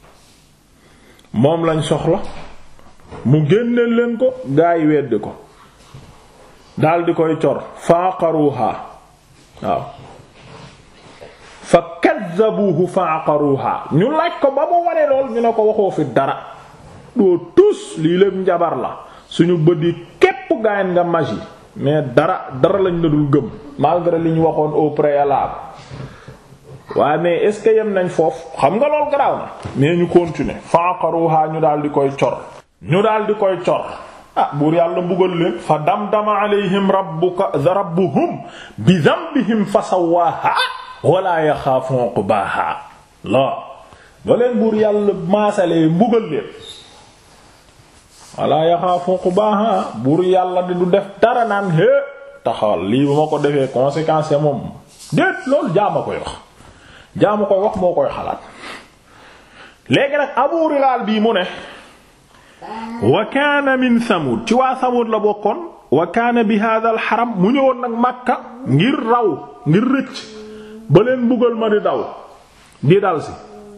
moom lañ soxla mu génneel leen ko gaa yi weddi ko daldi koy cor faaqaruha waaw fa kaddabuhu faaqaruha ñu laaj ko ba mu waree lool ñu ne ko waxoo fi dara doo tus lii lépp njabar la suñu bët yi képp gaayen nga magie mais dara dara lañ la dul gëm malgré li ñu waxoon au préalable waaye mais est-ce que yem nañ foofu xam nga lool garaaw na mais ñu continuer faaqaruha ñu daal di koy cor ñu daal di koy cor ah buur yàlla mbugal leen fa damdama alayhim rabbuka rabbuhum bi dhanbihim fa sawwaha wala yaxaafu uqbaha la ba leen buur yàlla maasalee mbugal leen wala yaxaafu uqbaha buur yàlla di du def dara naan hé taxawal lii bu ma ko defee conséquence moom déet loolu jaama koy wax jaama koy wax moo koy xalaat léegi nag Abu Rilaal bii mu ne wa kaana min Samud ci waa Samud la bokkoon wa kaana bi hadha al haram mu ñëwoon nag Makka ngir raw ngir rëcc ba leen mbugal ma di daw di dal si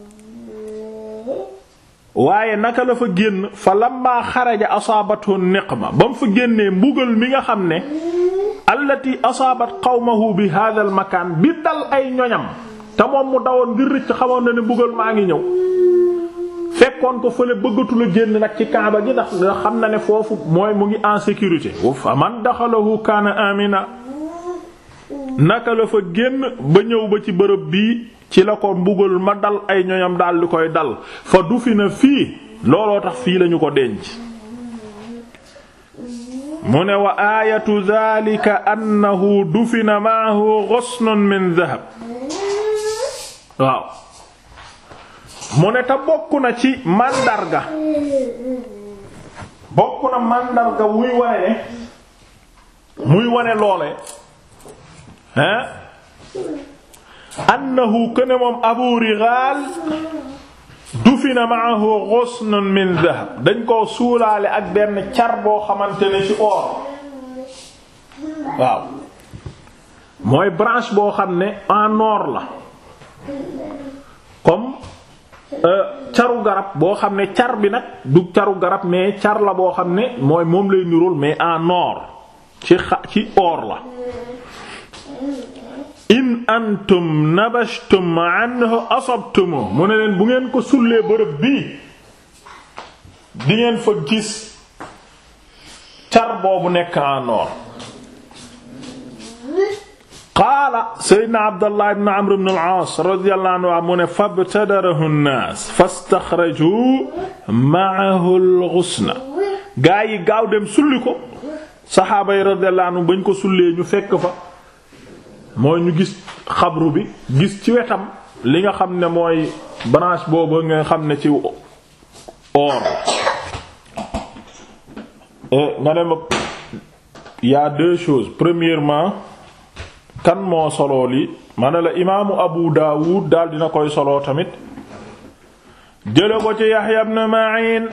waaye naka la fa génn fa lamma xaraja asaabathu niqma ba mu fa génnee mbugal mi nga xam ne allati asaabat qawmahu bi hadha al makaan bi dal ay ñoñam te moom mu dawoon ngir rëcc xamoon na ne mbugal maa ngi ñëw fekkoon ko fële bëggatu la génn nag ci Kaaba gi ndax nga xam na ne foofu mooy mu ngi en sécurité fa man daxalahu kaana amina naka la fa génn ba ñëw ba ci bërëb bii ci la ko mbugal ma dal ay ñoñam daal di koy dal fa dufina fii looloo tax fii lañu ko denc mu ne wa aayatu dhalika annahu dufina ma'ahu ghusnun min dhahab waaw mu ne te bokk na ci màndarga bokk na màndarga muy wane ne muy wane loole hein annahu kana moom Abu Rigal dufina ma'ahu ghusnun min dhahab dañ koo suulaale ak benn car boo xamante ne ci or waaw mooy branche boo xam ne en or la comme caru garab boo xam ne car bi nag du caru garab mais car la boo xam ne mooy moom lay nirool mais en or ci xa ci or la in antum nabashtum anhu asabtumu mu ne leen bu ngeen ko sullee bërëb bii di ngeen fa gis car boobu nekk en or qaala sayyidina Abdallah ibn Amr ibn al-Aas radiyallahu anhu mu ne fabtadarahu an-naas fastaxrajuu ma'ahu al-ghusna gaa yi gaaw dem sulli ko saxaaba yi radiyallahu anhu bañ ko sullee ñu fekk fa mooy ñu gis xabru bi gis ci wetam li nga xam ne mooy branche boobu nga xam ne ci or nga ne ma y a deux choses premièrement kan moo solo li ma ne la imaamu Abu Daawud daal dina koy solo tamit jële ko ci Yahya ibn Ma'in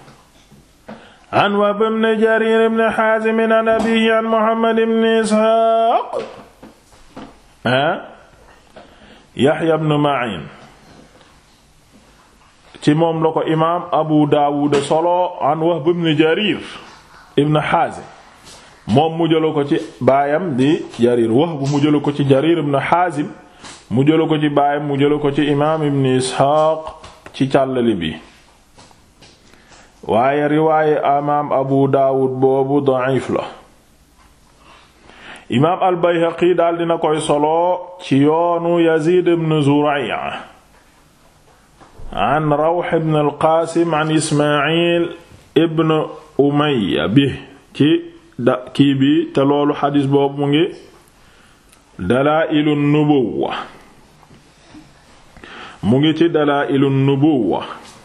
an Wahb ibn Jarir ibn Hazim an abihi an Muhammad ibn Ishaq ah Yahya ibn Ma'in ci moom la ko imaam Abu Daawud solo an Wahb ibn Jarir ibn Hazim moom mu jëla ko ci baayam di Jarir Wahb mu jëla ko ci Jarir ibn Hazim mu jëla ko ci baayam mu jëla ko ci imaam ibn Ishaq ci càllali bi waaye riwaaye imaam Abu Daawud boobu da'if la imaam al-Bayhaqi daal dina koy solo ci yoonu Yazid ibn Zuray' an Rawh ibn al-Qasim an Ismaïl ibn Umayya bi ci da kii bi te loolu xadis boobu mu ngi Dalaa'ilu Nubuwwa mu ngi ci Dalaa'ilu Nubuwwa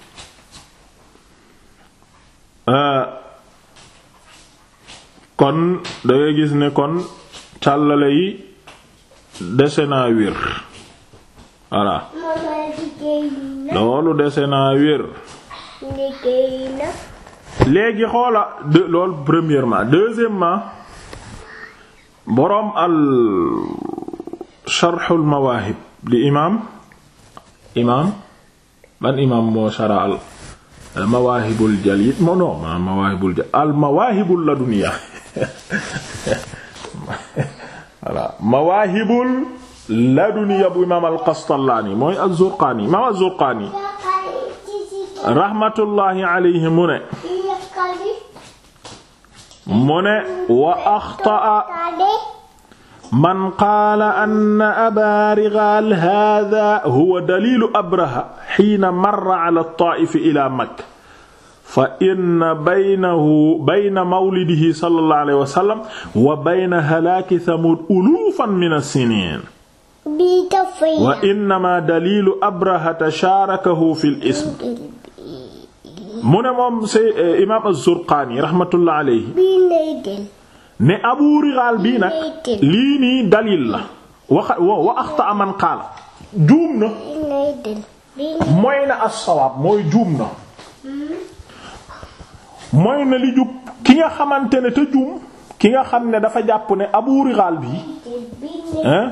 kon dangay gis ne kon càllale yi dese naa wér voilà loolu dese naa wér léegi xoola de loolu premièrement deuxièmement boroom al sharhul mawaahib di imaam imaam ban imaam moo shara al mawaahibul jalil moo no ma mawaahibul jalil al mawaahibul laduniya voilà mawaahibul laduniya bu imaam al Qastallaani mooy az-Zurqaani imaam az-Zurqaani rahmatullahi alayhi mu ne mu ne wa axta'a man qaala anna Abaa Righaal haadaa huwa daliilu Abraha hiina marra ala at-Taa'if ilaa Makka fa inna baynahu bayna mawlidihi sallallahu alayhi wa sallam wa bayna halaaki Samuud uluufan mina as-siniin wa innamaa daliilu Abrahata shaarakahu fil ism mu ne moom c'est imaam az-Zurqaani rahmatullah alayhi ne Abu Righaal bii nag lii nii dalil la wa wa axta man qaala juum na mooy na as-sawaab mooy juum na mooy na li jub ki nga xamante ne te juum ki nga xam ne dafa jàpp ne Abu Righaal bii hein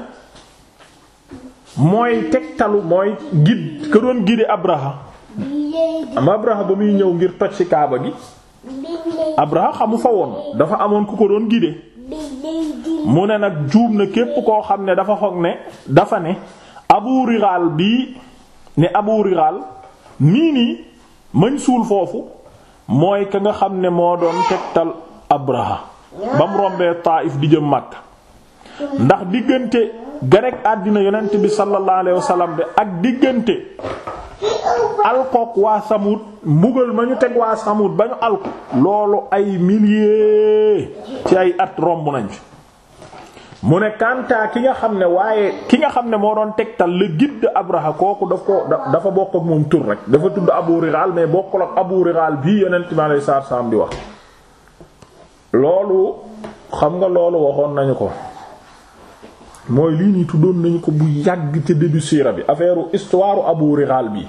mooy tegtalu mooy gid ka doon gide Abraha am Abraha ba muy ñëw ngir toj ci Kaaba gi Abraha xamu fa woon dafa amoon ku ko doon gide mu ne nag juum na képp koo xam ne dafa foog ne dafa ne Abu Righaal bii ne Abu Righaal nii nii mañ suul foofu mooy ka nga xam ne moo doon tegtal Abraha ba mu rombee Taayif di jëm Makka ndax diggante garek àddina yonent bi sallallahu alayhi wa sallam de ak diggante alkook waa Samud mbugal ma ñu teg waa Samud ba ñu alko loolu ay milliers ci ay at romb nañ fi mu ne kantaa ki nga xam ne waaye ki nga xam ne moo doon tegtal le guide de Abraha kooku daf ko dafa bokk ak moom tur rek dafa tudd Abu Righaal mais bokkul ak Abu Righaal bii yonent bi alayhi salaatu salaam di wax loolu xam nga loolu waxoon nañu ko mooy lii nii tuddoon nañu ko bu yàgg ci début siira bi affaire histoire Abu Righaal bi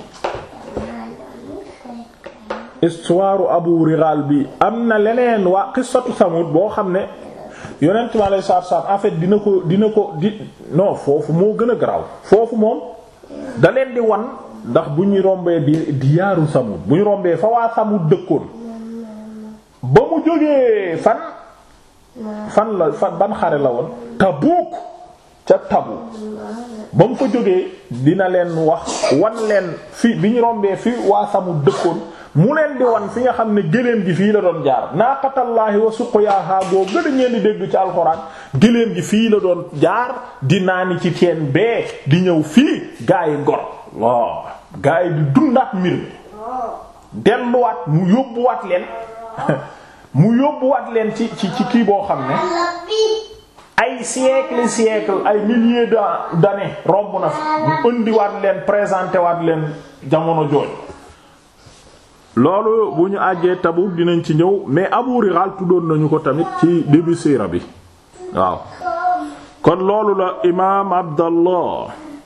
histoire Abu Righaal bi am na leneen waa qissatu Samud boo xam ne yonent mi alayhi salaatu salaam en fait dina ko dina ko di non foofu moo gën a garaaw foofu moom da leen di wan ndax bu ñu rombee di diyaaru Samud bu ñu rombee fa waa Samud dëkkoon ba mu jógee fan fan la fan ban xare la woon Tabuk ca Tabu ba mu ko jógee dina leen wax wan leen fi bi ñu rombee fi waa Samud dëkkoon mu leen di wan fi nga xam ne gëléem gi fii la doon jaar naaqatallaahi wa suqyaahaa boo gën a ñeen di dégg ci alxuraan gëléem gi fii la doon jaar di naani ci teen bee di ñëw fii gaa yi gor waaw gaa yi di dundaat mbir mi delluwaat mu yóbbuwaat leen mu yóbbuwaat leen ci ci ci kii boo xam ne ay siècle siècle ay milliers d'années romb na fi mu indiwaat leen présenté waat leen jamono jooju. loolu bu ñu àggee Tabuk dinañ ci ñëw mais Abu Righal tuddoon nañu ko tamit ci début siira bi waaw kon loolu la imaam Abdallah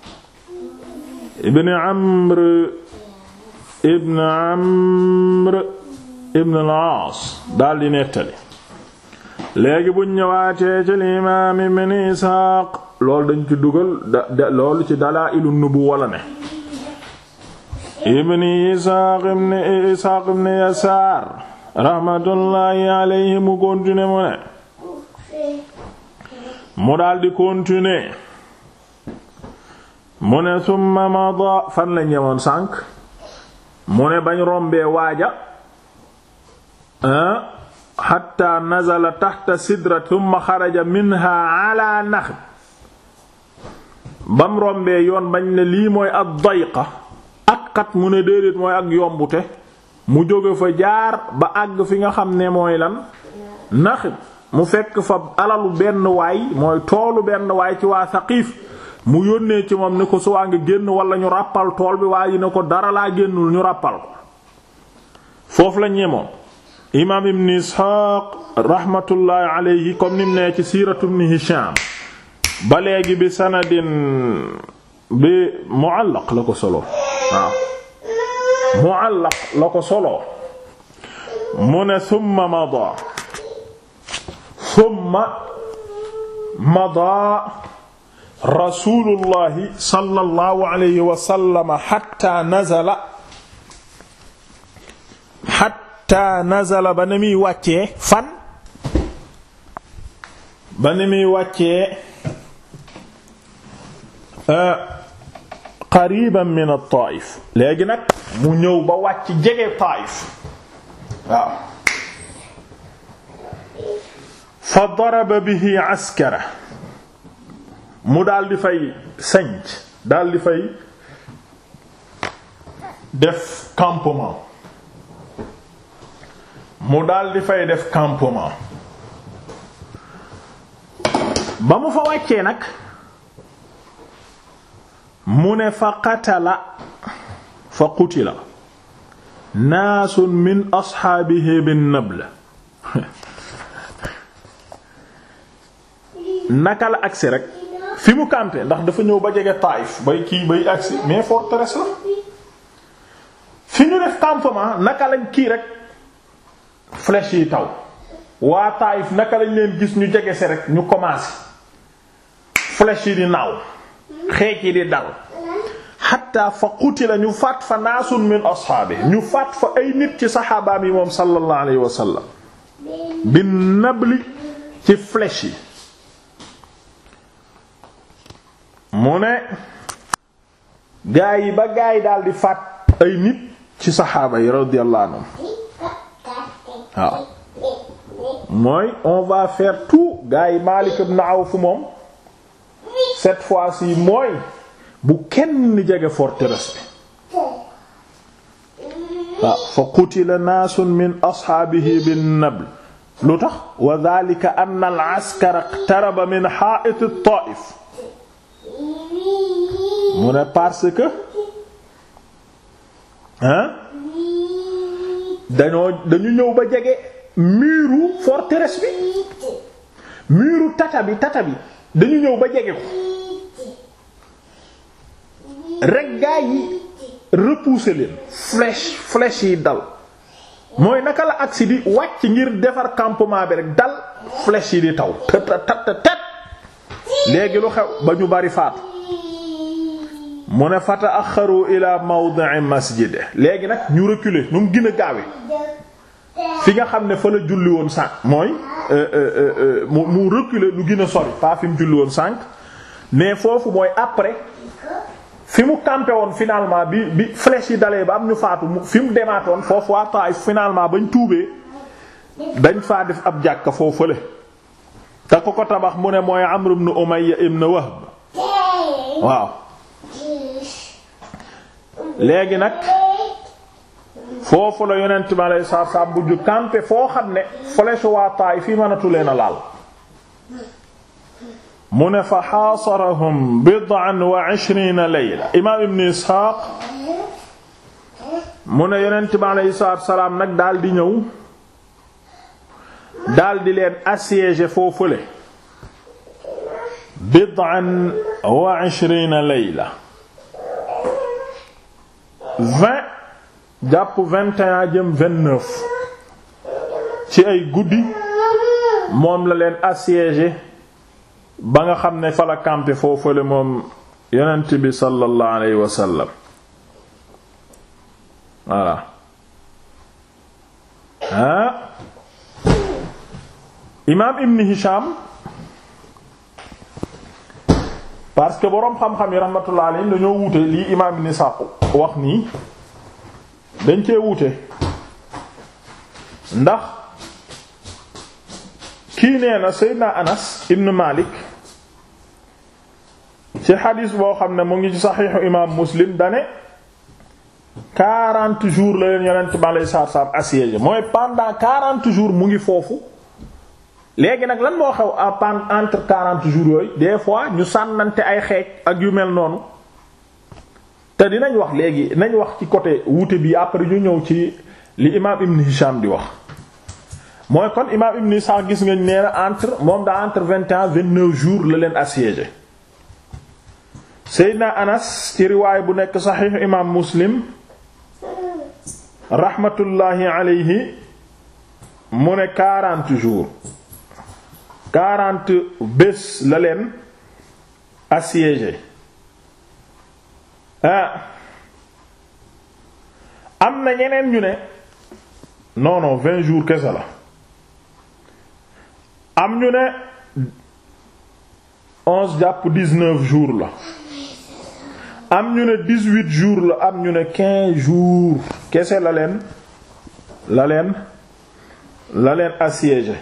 ibn Amr ibn Amr ibn al-Aas daal di nettali léegi buñ ñëwaatee ci imaam ibn Isaaq loolu dañ ci dugal da loolu ci Dalaa'ilu Nubuwwa la ne ibn Isaaq ibn Isaaq ibn Yasaar rahmatullahi alayhi mu continuer mu ne mu daldi continuer mu ne summa mada fan la ñëwoon sànq mu ne bañ rombee waaja hatta nazala tahta sidra thumma xaraja minha ala naxl bam rombee yoon bañ ne lii mooy ad-dayqa ak xat mu ne déedéet mooy ak yombute mu jóge fa jaar ba àgg fi nga xam ne mooy lan naxl mu fekk fa alalu benn waay mooy toolu benn waay ci waa Saqiif mu yónnee ci moom ni ko su waa nga génn wala ñu ràppal tool bi waaye ne ko dara laa génnul ñu ràppal ko foofu la ñemoon imaam ibn Isxaaq rahmatullahi alayhi comme nim nee ci siiratu ibn Hisham ba léegi bi sanadin bi mu'allaq la ko solo waaw mu'allaq la ko solo mu ne summa mada summa mada rasulullahi sallallahu alayhi wa sallam hatta nazala hatta nazala ba ni muy wàccee fan ba ni muy wàccee qariban min at-Taif léegi nag mu ñëw ba wàcc jege Taif waaw fa daraba bihi askara mu daal di fay sanc daal di fay def campement mu daal di fay def campement ba mu fa wàccee nag mu ne fa qatala fa qutila naasun min ashaabihi bin nabla naka la agsi rek fi mu campé ndax dafa ñëw ba jege Taïf bay kii bay agsi mais forteresse la fi ñu def campement naka lañ kii rek flèche yi taw waa Taïf naka lañ leen gis ñu jege si rek ñu commencé flèche yi di naaw xeec yi di dal hatta fa qutila ñu faat fa naasun min ashaabi ñu faat fa ay nit ci saxaabaam yi moom sallallahu alayhi wa sallam bin nabli ci flèche yi mu ne gaa yi ba gaa yi daal di faat ay nit ci saxaaba yi radiyallahu anhum waaw mooy on va faire tout gaa yi Maalik ibn Awf moom cette fois-ci mooy bu kenn jege forteresse bi waaw fa qutila naasun min ashaabihi bin nabl lu tax wa dhaalika anna al-askara iqtaraba min haa'it at-Taa'if mu ne parce que hein dañoo dañu ñëw ba jege muru forteresse bi muru tata bi tata bi dañu ñëw ba jege ko rek gaa yi repousser leen flèche flèche yi dal mooy naka la agsi di wàcc ngir defar campement bi rek dal flèche yi di taw tat tat tat léegi lu xew ba ñu bari faatu mu ne fata axaru ila mawdi'i masjid léegi nag ñu reculer nu mu gën a gaawe fi nga xam ne fa la julli woon sànq mooy mu mu reculer lu gën a sori pas fi mu julli woon sànq mais foofu mooy après fi mu campé woon finalement bi bi flèche yi dalee ba am ñu faatu fi mu demaatoon foofu waa Taayif finalement bañ tuubee dañ faa def ab jàkka foofule te ko ko tabax mu ne mooy Amr ibn Umayya ibn Wahb waaw léegi nag foofu la yonent bi alayhi salaatu salaam bu ju campé foo xam ne flèche waa Taayif fi mënatu leen a laal mu ne fa xaasarahum bid'an wa ishriina layla imaam ibn Isxaaq mu ne yonent bi alayhi salaatu salaam nag daal di ñëw daal di leen assiéger foofule bid'an wa ishriina layla vingt jàpp vingt et un jëm vingt-neuf ci ay guddi moom la leen assiégé ba nga xam ne fa la campé foofule moom yonent bi sallallahu alayhi wa sallam voilà ah imaam Ibn Hisham parce que boroom xam-xam yi rahmatullah alayhi dañoo wuute lii imaam Ibn Ishaq wax nii dañ cee wuute ndax kii nee na Seydina Anas ibn Malik ci xadiis boo xam ne mu ngi ci saxiixu imaam Muslim dane quarante jours la leen yonent bi alayhi salaatu salaam assiégé mooy pendant quarante jours mu ngi foofu. léegi nag lan moo xew à entre quarante jours yooyu des fois ñu sànnante ay xeej ak yu mel noonu te dinañ wax léegi nañ wax ci côté wuute bi après ñu ñëw ci li imaam Ibn Hisham di wax mooy kon imaam Ibn Hisham gis nga nee na entre moom daa entre vingt et un vingt-neuf jours la leen assiégé. Seydina Anas ci riwaay bu nekk saxiix imaam Muslim rahmatullahi alayhi mu ne quarante jours quarante bés la leen assiégé ah am na ñeneen ñu ne non non vingt jours kese la am ñu ne onze jàpp dix-neuf jours la am ñu ne dix-huit jours la am ñu ne quinze jours kese la leen la leen la leen assiégé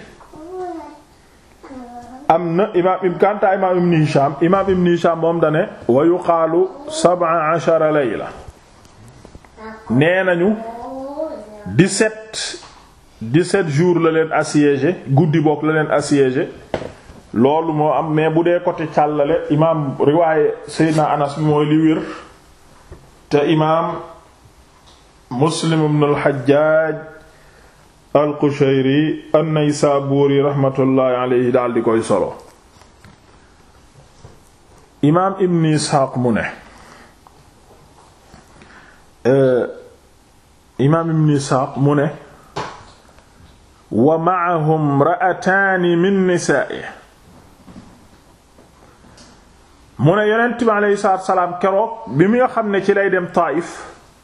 am na imaam ibn Kanta imaam Ibn Hisham imaam Ibn Hisham moom dane wa yuqaalu sab'a ashara layla nee nañu dix-sept dix-sept jours la leen assiégé guddi bokk la leen assiégé loolu moo am mais bu dee côté càllale imaam riwaaye Seydina Anas bi mooy li wér te imaam Muslim ibn al-Hajjaj al-Qushayri an-Naysaburi rahmatullahi alayhi daal di koy solo imaam Ibn Ishaq mu ne imaam Ibn Ishaq mu ne wa ma'ahum ra'ataani min nisaa'ihi mu ne yonent bi alayhi salaatu wa salaam keroog bi mi nga xam ne ci lay dem Taayif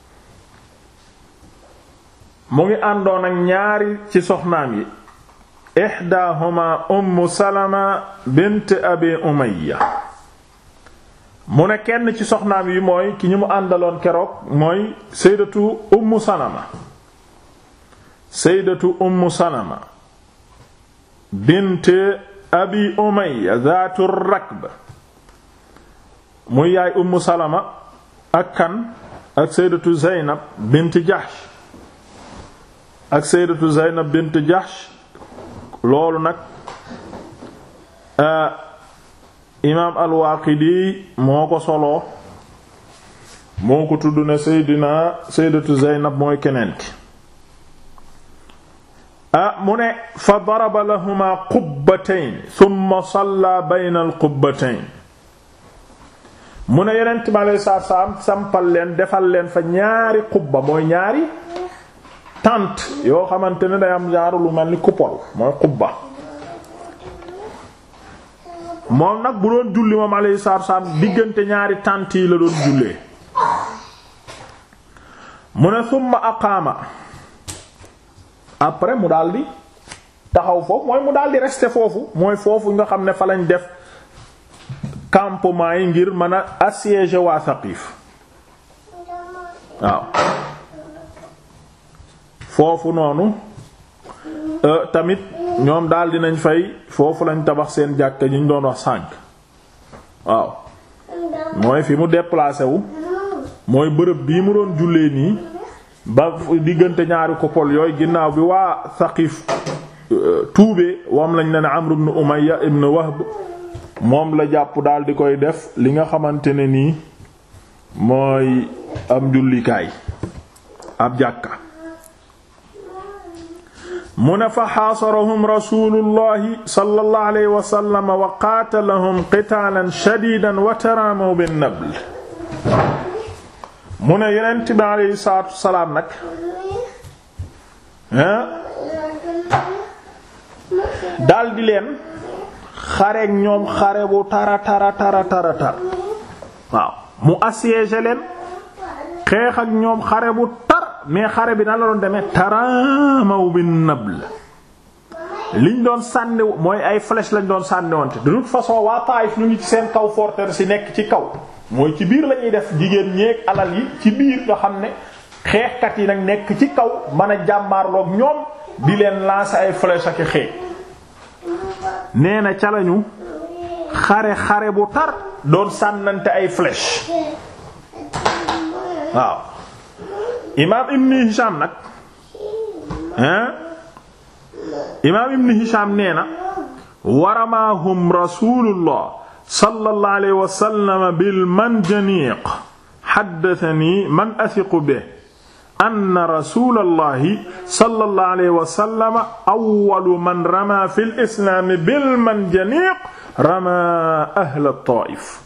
mu ngi àndoon ak ñaari ci soxnaam yi ihdaahuma ummu Salama bint Abi Umayya mu ne kenn ci soxnaam yi mooy ki ñu mu àndaloon keroog mooy sayyidatu ummu Salama sayyidatu ummu Salama bint Abi Umayya zaatu rakb muy yaay ummu Salama ak kan ak sayyidatu Zaynab bint Jahsh ak sayyidatu Zaynab bint Jahsh loolu nag imaam al-Waaqidi moo ko soloo moo ko tudd ne sayyidina sayyidatu Zaynab mooy keneen ki ah mu ne fa daraba lahuma qubbatayn thumma salla bayna al-qubbatayn mu ne yonent mi alayhi salaatu salaam sampal leen defal leen fa ñaari qubba mooy ñaari tente yoo xamante ne day am genre lu mel ni coupole mooy qubba moom nag bu doon julli moom alayhi salaatu salaam diggante ñaari tente yi la doon jullee mu ne summa aqaama après mu daldi taxaw foofu mooy mu daldi rester foofu mooy foofu nga xam ne fa lañ def campement yi ngir mën a assiéger waa Saqif waaw foofu noonu tamit ñoom daal dinañ fay foofu lañ tabax seen jàkka ñu doon wax sànq waaw mooy fi mu déplacé wu mooy bërëb bii mu doon jullee nii ba diggante ñaari coupole yooyu ginnaaw bi waa Saqif tuubee wam lañ ne ne Amr ibn Umayya ibn Wahb moom la jàpp daal di koy def li nga xamante ne nii mooy am jullikaay ab jàkka mu ne fa xaasarahum rasulullahi sallallahu alayhi wa sallam wa qaatalahum qitaalan shadiidan wa taraamaw bin nabl mu ne yonent bi alayhi salaatu wasalaam nag daldi leen xareek ñoom xare bu tara tara tara tara tar waaw mu assiégé leen xeex ak ñoom xare bu tar mais xare bi na la doon demee taraamaw bin nabl liñ doon sànni mooy ay flèche lañ doon sànni wante de toute façon waa Taayif ñu ngi ci seen kaw forteresse si nekk ci kaw mooy ci biir lañuy def jigéen ñeeg alal yi ci biir nga xam ne xeexkat yi nag nekk ci kaw mën a jàmmaarloog ñoom di leen lancer ay flèche ak xeex nee na ca lañu xare xare bu tar doon sànnante ay flèche waaw imaam Ibn Hisham nag hein imaam Ibn Hisham nee na waramaahum rasulullah sallallahu alayhi wa sallam bil manjaniq haddathani man athiqu bihi anna rasulallahi sallallahu alayhi wa sallam awwalu man rama fil islam bil manjaniq rama ahla Taif.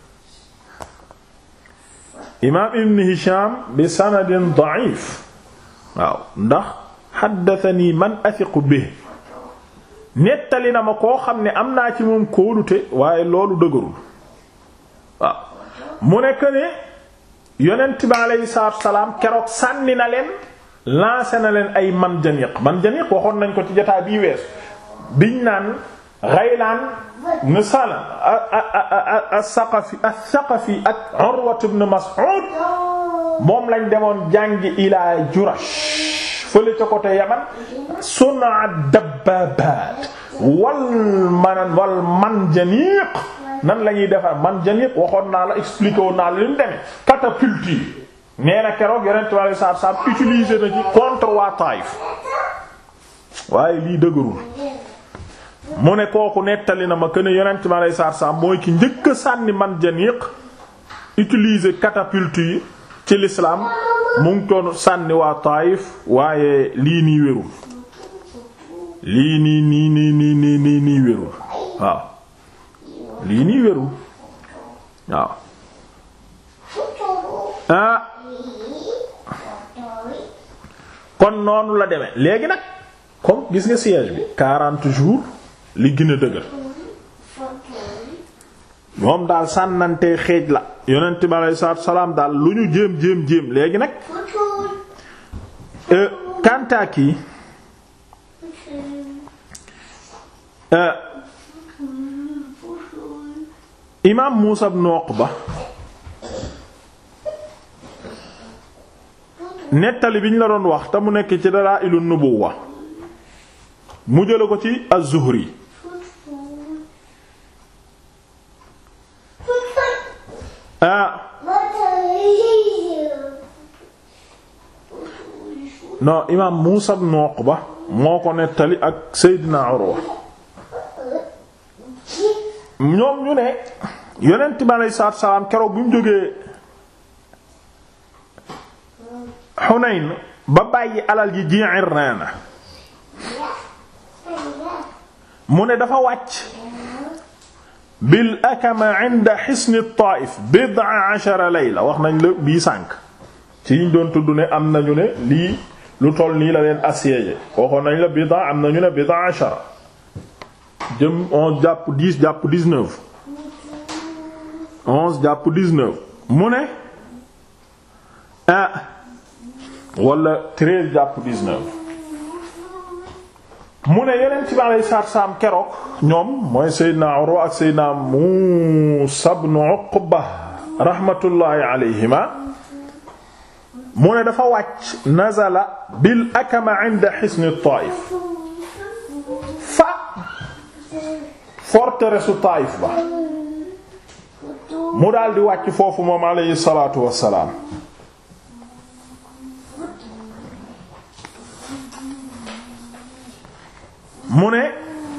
imaam Ibn Hisham bi sanadin da'if waaw ndax haddathani man athiqu bihi nettali na ma koo xam ne am naa ci moom kóolute waaye loolu dëgërul waaw mu nekk ne yonent bi aleyhi salaatu wa salaam keroog sànni na leen lancé na leen ay manjaniq manjaniq waxoon nañ ko ci jotaay bii weesu biñ naan Ghaylaan ibn Salam as-Saqafi as-Saqafi ak Urwa ibn Mas'ud moom lañ demoon jàngi ilaa Jurash fële ca côté Yaman sun'a dabbabaat wal man wal manjaniq nan la ñuy defar manjaniq waxoon naa la expliqué woon naa la li mu demee catapulte yi nee na keroog Yonent bi sallallahu alayhi wasallam utilisé na ci contre waa Taïf waaye lii dëgërul mu ne kooku nettali na ma que ne Yonent bi sallallahu alayhi wasallam mooy ki njëkk a sànni manjaniq utiliser catapulte yi ci l'islam mu ngi doon sànni waa Taïf waaye lii nii wérul lii nii nii nii nii nii nii nii wérul waaw lii nii wérul waaw ah kon noonu la demee léegi nag comme gis nga siège bi quarante jours li gën a dëgër moom daal sànnante xeej la yonent bi aleyhi salaatu salaam daal lu ñu jéem jéem jéem léegi nag kantaaki imaam Muusa ibn Uqba nettali bi ñu la doon wax te mu nekk ci Dalaa'ilun Nubuwwa mu jële ko ci Az-Zuhri ah non imaam Muusa ibn Uqba moo ko nettali ak Seydina Urwa ñoom ñu ne yonent bi aleyhi salaatu salaam keroog bi mu jógee Hunayn ba bàyyi alal ji Ji'irraana mu ne dafa wàcc bil akama inda hisni Taa'if bid'a ashara layla wax nañ la bii sànq ci ñu doon tudd ne am nañu ne lii lu toll nii la leen assiégé waxoon nañ la bid'a am nañu ne bid'a ashara jëm onze jàpp dix jàpp dix-neuf onze jàpp dix-neuf mu ne ah wala treize jàpp dix-neuf mu ne yeneen ci baalay saat saam keroog ñoom mooy Seydina Urwa ak Seydina Muusa ibn Uqba rahmatullahi alayhima mu ne dafa wàcc nazala bil akama inda hisn Taif fa forteresse Taif ba mu daal di wàcc foofu moom alayhi salaatu wassalaam mu ne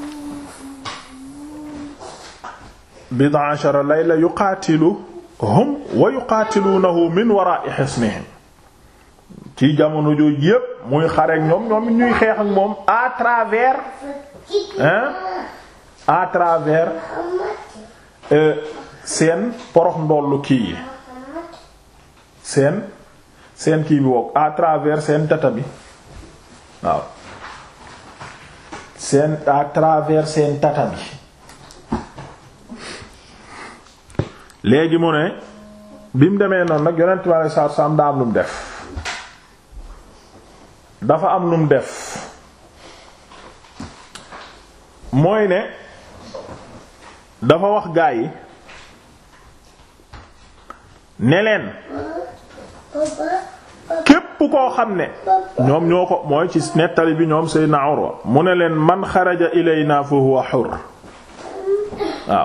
bid'a ashara layla yuqaatiluhum wa yuqaatiluunahu min waraa'i hisnihim ci jamono jooju yépp muy xare ak ñoom ñoom ñuy xeex ak moom à travers hein à travers euh, seen porox ndollu kii yi seen seen kii bi wokk à travers seen tata bi waaw seen à travers seen tata bi léegi mu ne bi mu demee noonu nag yonent bi alayhi salaatu salaam daa am lu mu def dafa am lu mu def mooy ne dafa wax gaa yi ne leen képp koo xam ne ñoom ñoo ko mooy ci nettali bi ñoom Seydina Urwa mu ne leen man xaraja ilayna fa huwa hurr waaw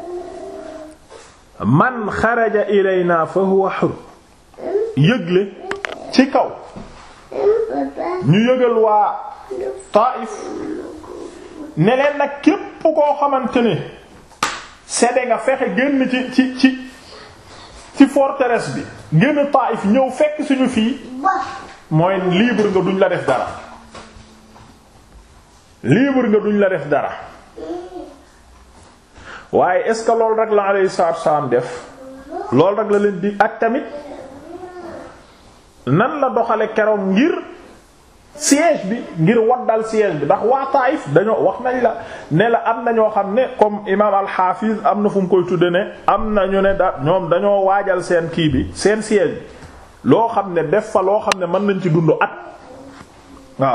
man xaraja ilayna fa huwa hurr yëgle ci kaw ñu yëgal waa Taif ne leen nag képp koo xamante ne sede nga fexe génn ci ci ci ci forteresse bi génn Taif ñëw fekk suñu fii mooy libre nga duñ la def dara libre nga duñ la def dara waaye est-ce que loolu rek la alayhi salaatu wassalaam def loolu rek la leen di ak tamit nan la doxale keroog ngir siège bi ngir waddal siège bi ndax waa Taif dañoo wax nañ la ne la am na ñoo xam ne comme imaam al-Hafiz am na fu mu koy tudde ne am na ñu ne da ñoom dañoo waajal seen kii bi seen siège bi loo xam ne def fa loo xam ne mën nañ ci dund at waaw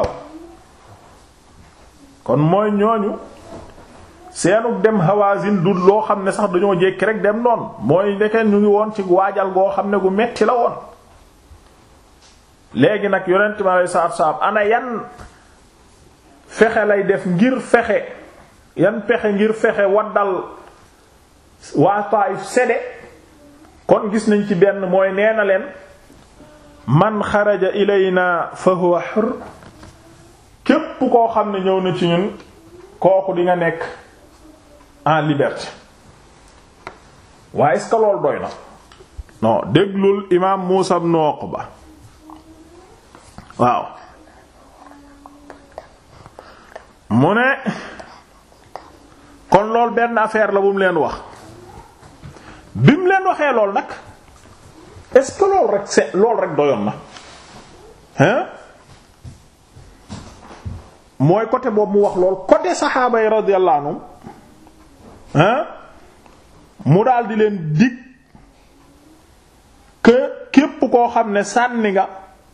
kon mooy ñooñu seenu dem Hawazin du loo xam ne sax dañoo jékki rek dem noonu mooy ndekeen ñu ngi woon ci waajal goo xam ne gu metti la woon léegi nag yonent ma lay saab saab ana yan fexe lay def ngir fexe yan pexe ngir fexe waddal waa Taif sede kon gis nañ ci benn mooy nee na leen man xaraja ilayna fa huwa hurr képp koo xam ne ñëw na ci ñun kooku di nga nekk en liberté waaye est-ce que loolu doy na non déglul imaam Muusaa ibn Uqba waaw mu ne kon loolu benn affaire la bu mu leen wax bi mu leen waxee lool nag est-ce que loolu rek c'est loolu rek doyoon na hein mooy côté boobu mu wax lool côté saxaaba yi radiyallahu anhum hein mu daal di leen dig que képp koo xam ne sànni nga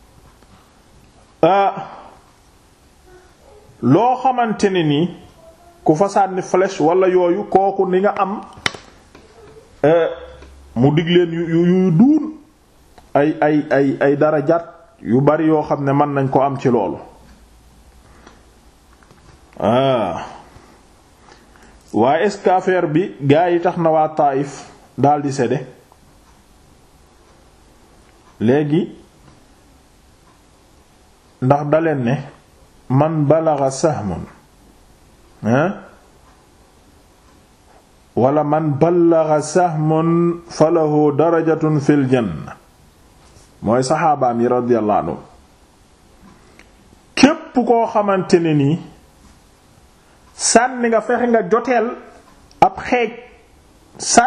loo xamante ne nii ku fa sànni flèche wala yooyu kooku ni nga am mu dig leen yu yu duun ay ay ay ay darajaat yu bari yoo xam ne mën nañ ko am ci loolu ah waaye est-ce que affaire bi gaa yi tax na waa Taïf daldi sédde léegi ndax daleen ne man balagha sahmun hein wala man balagha sahmun falahu darajatun fil janna mooy saxaabaam yi radiyallahu anhu képp koo xamante ne nii sànni nga fexe nga joteel ab xeej sa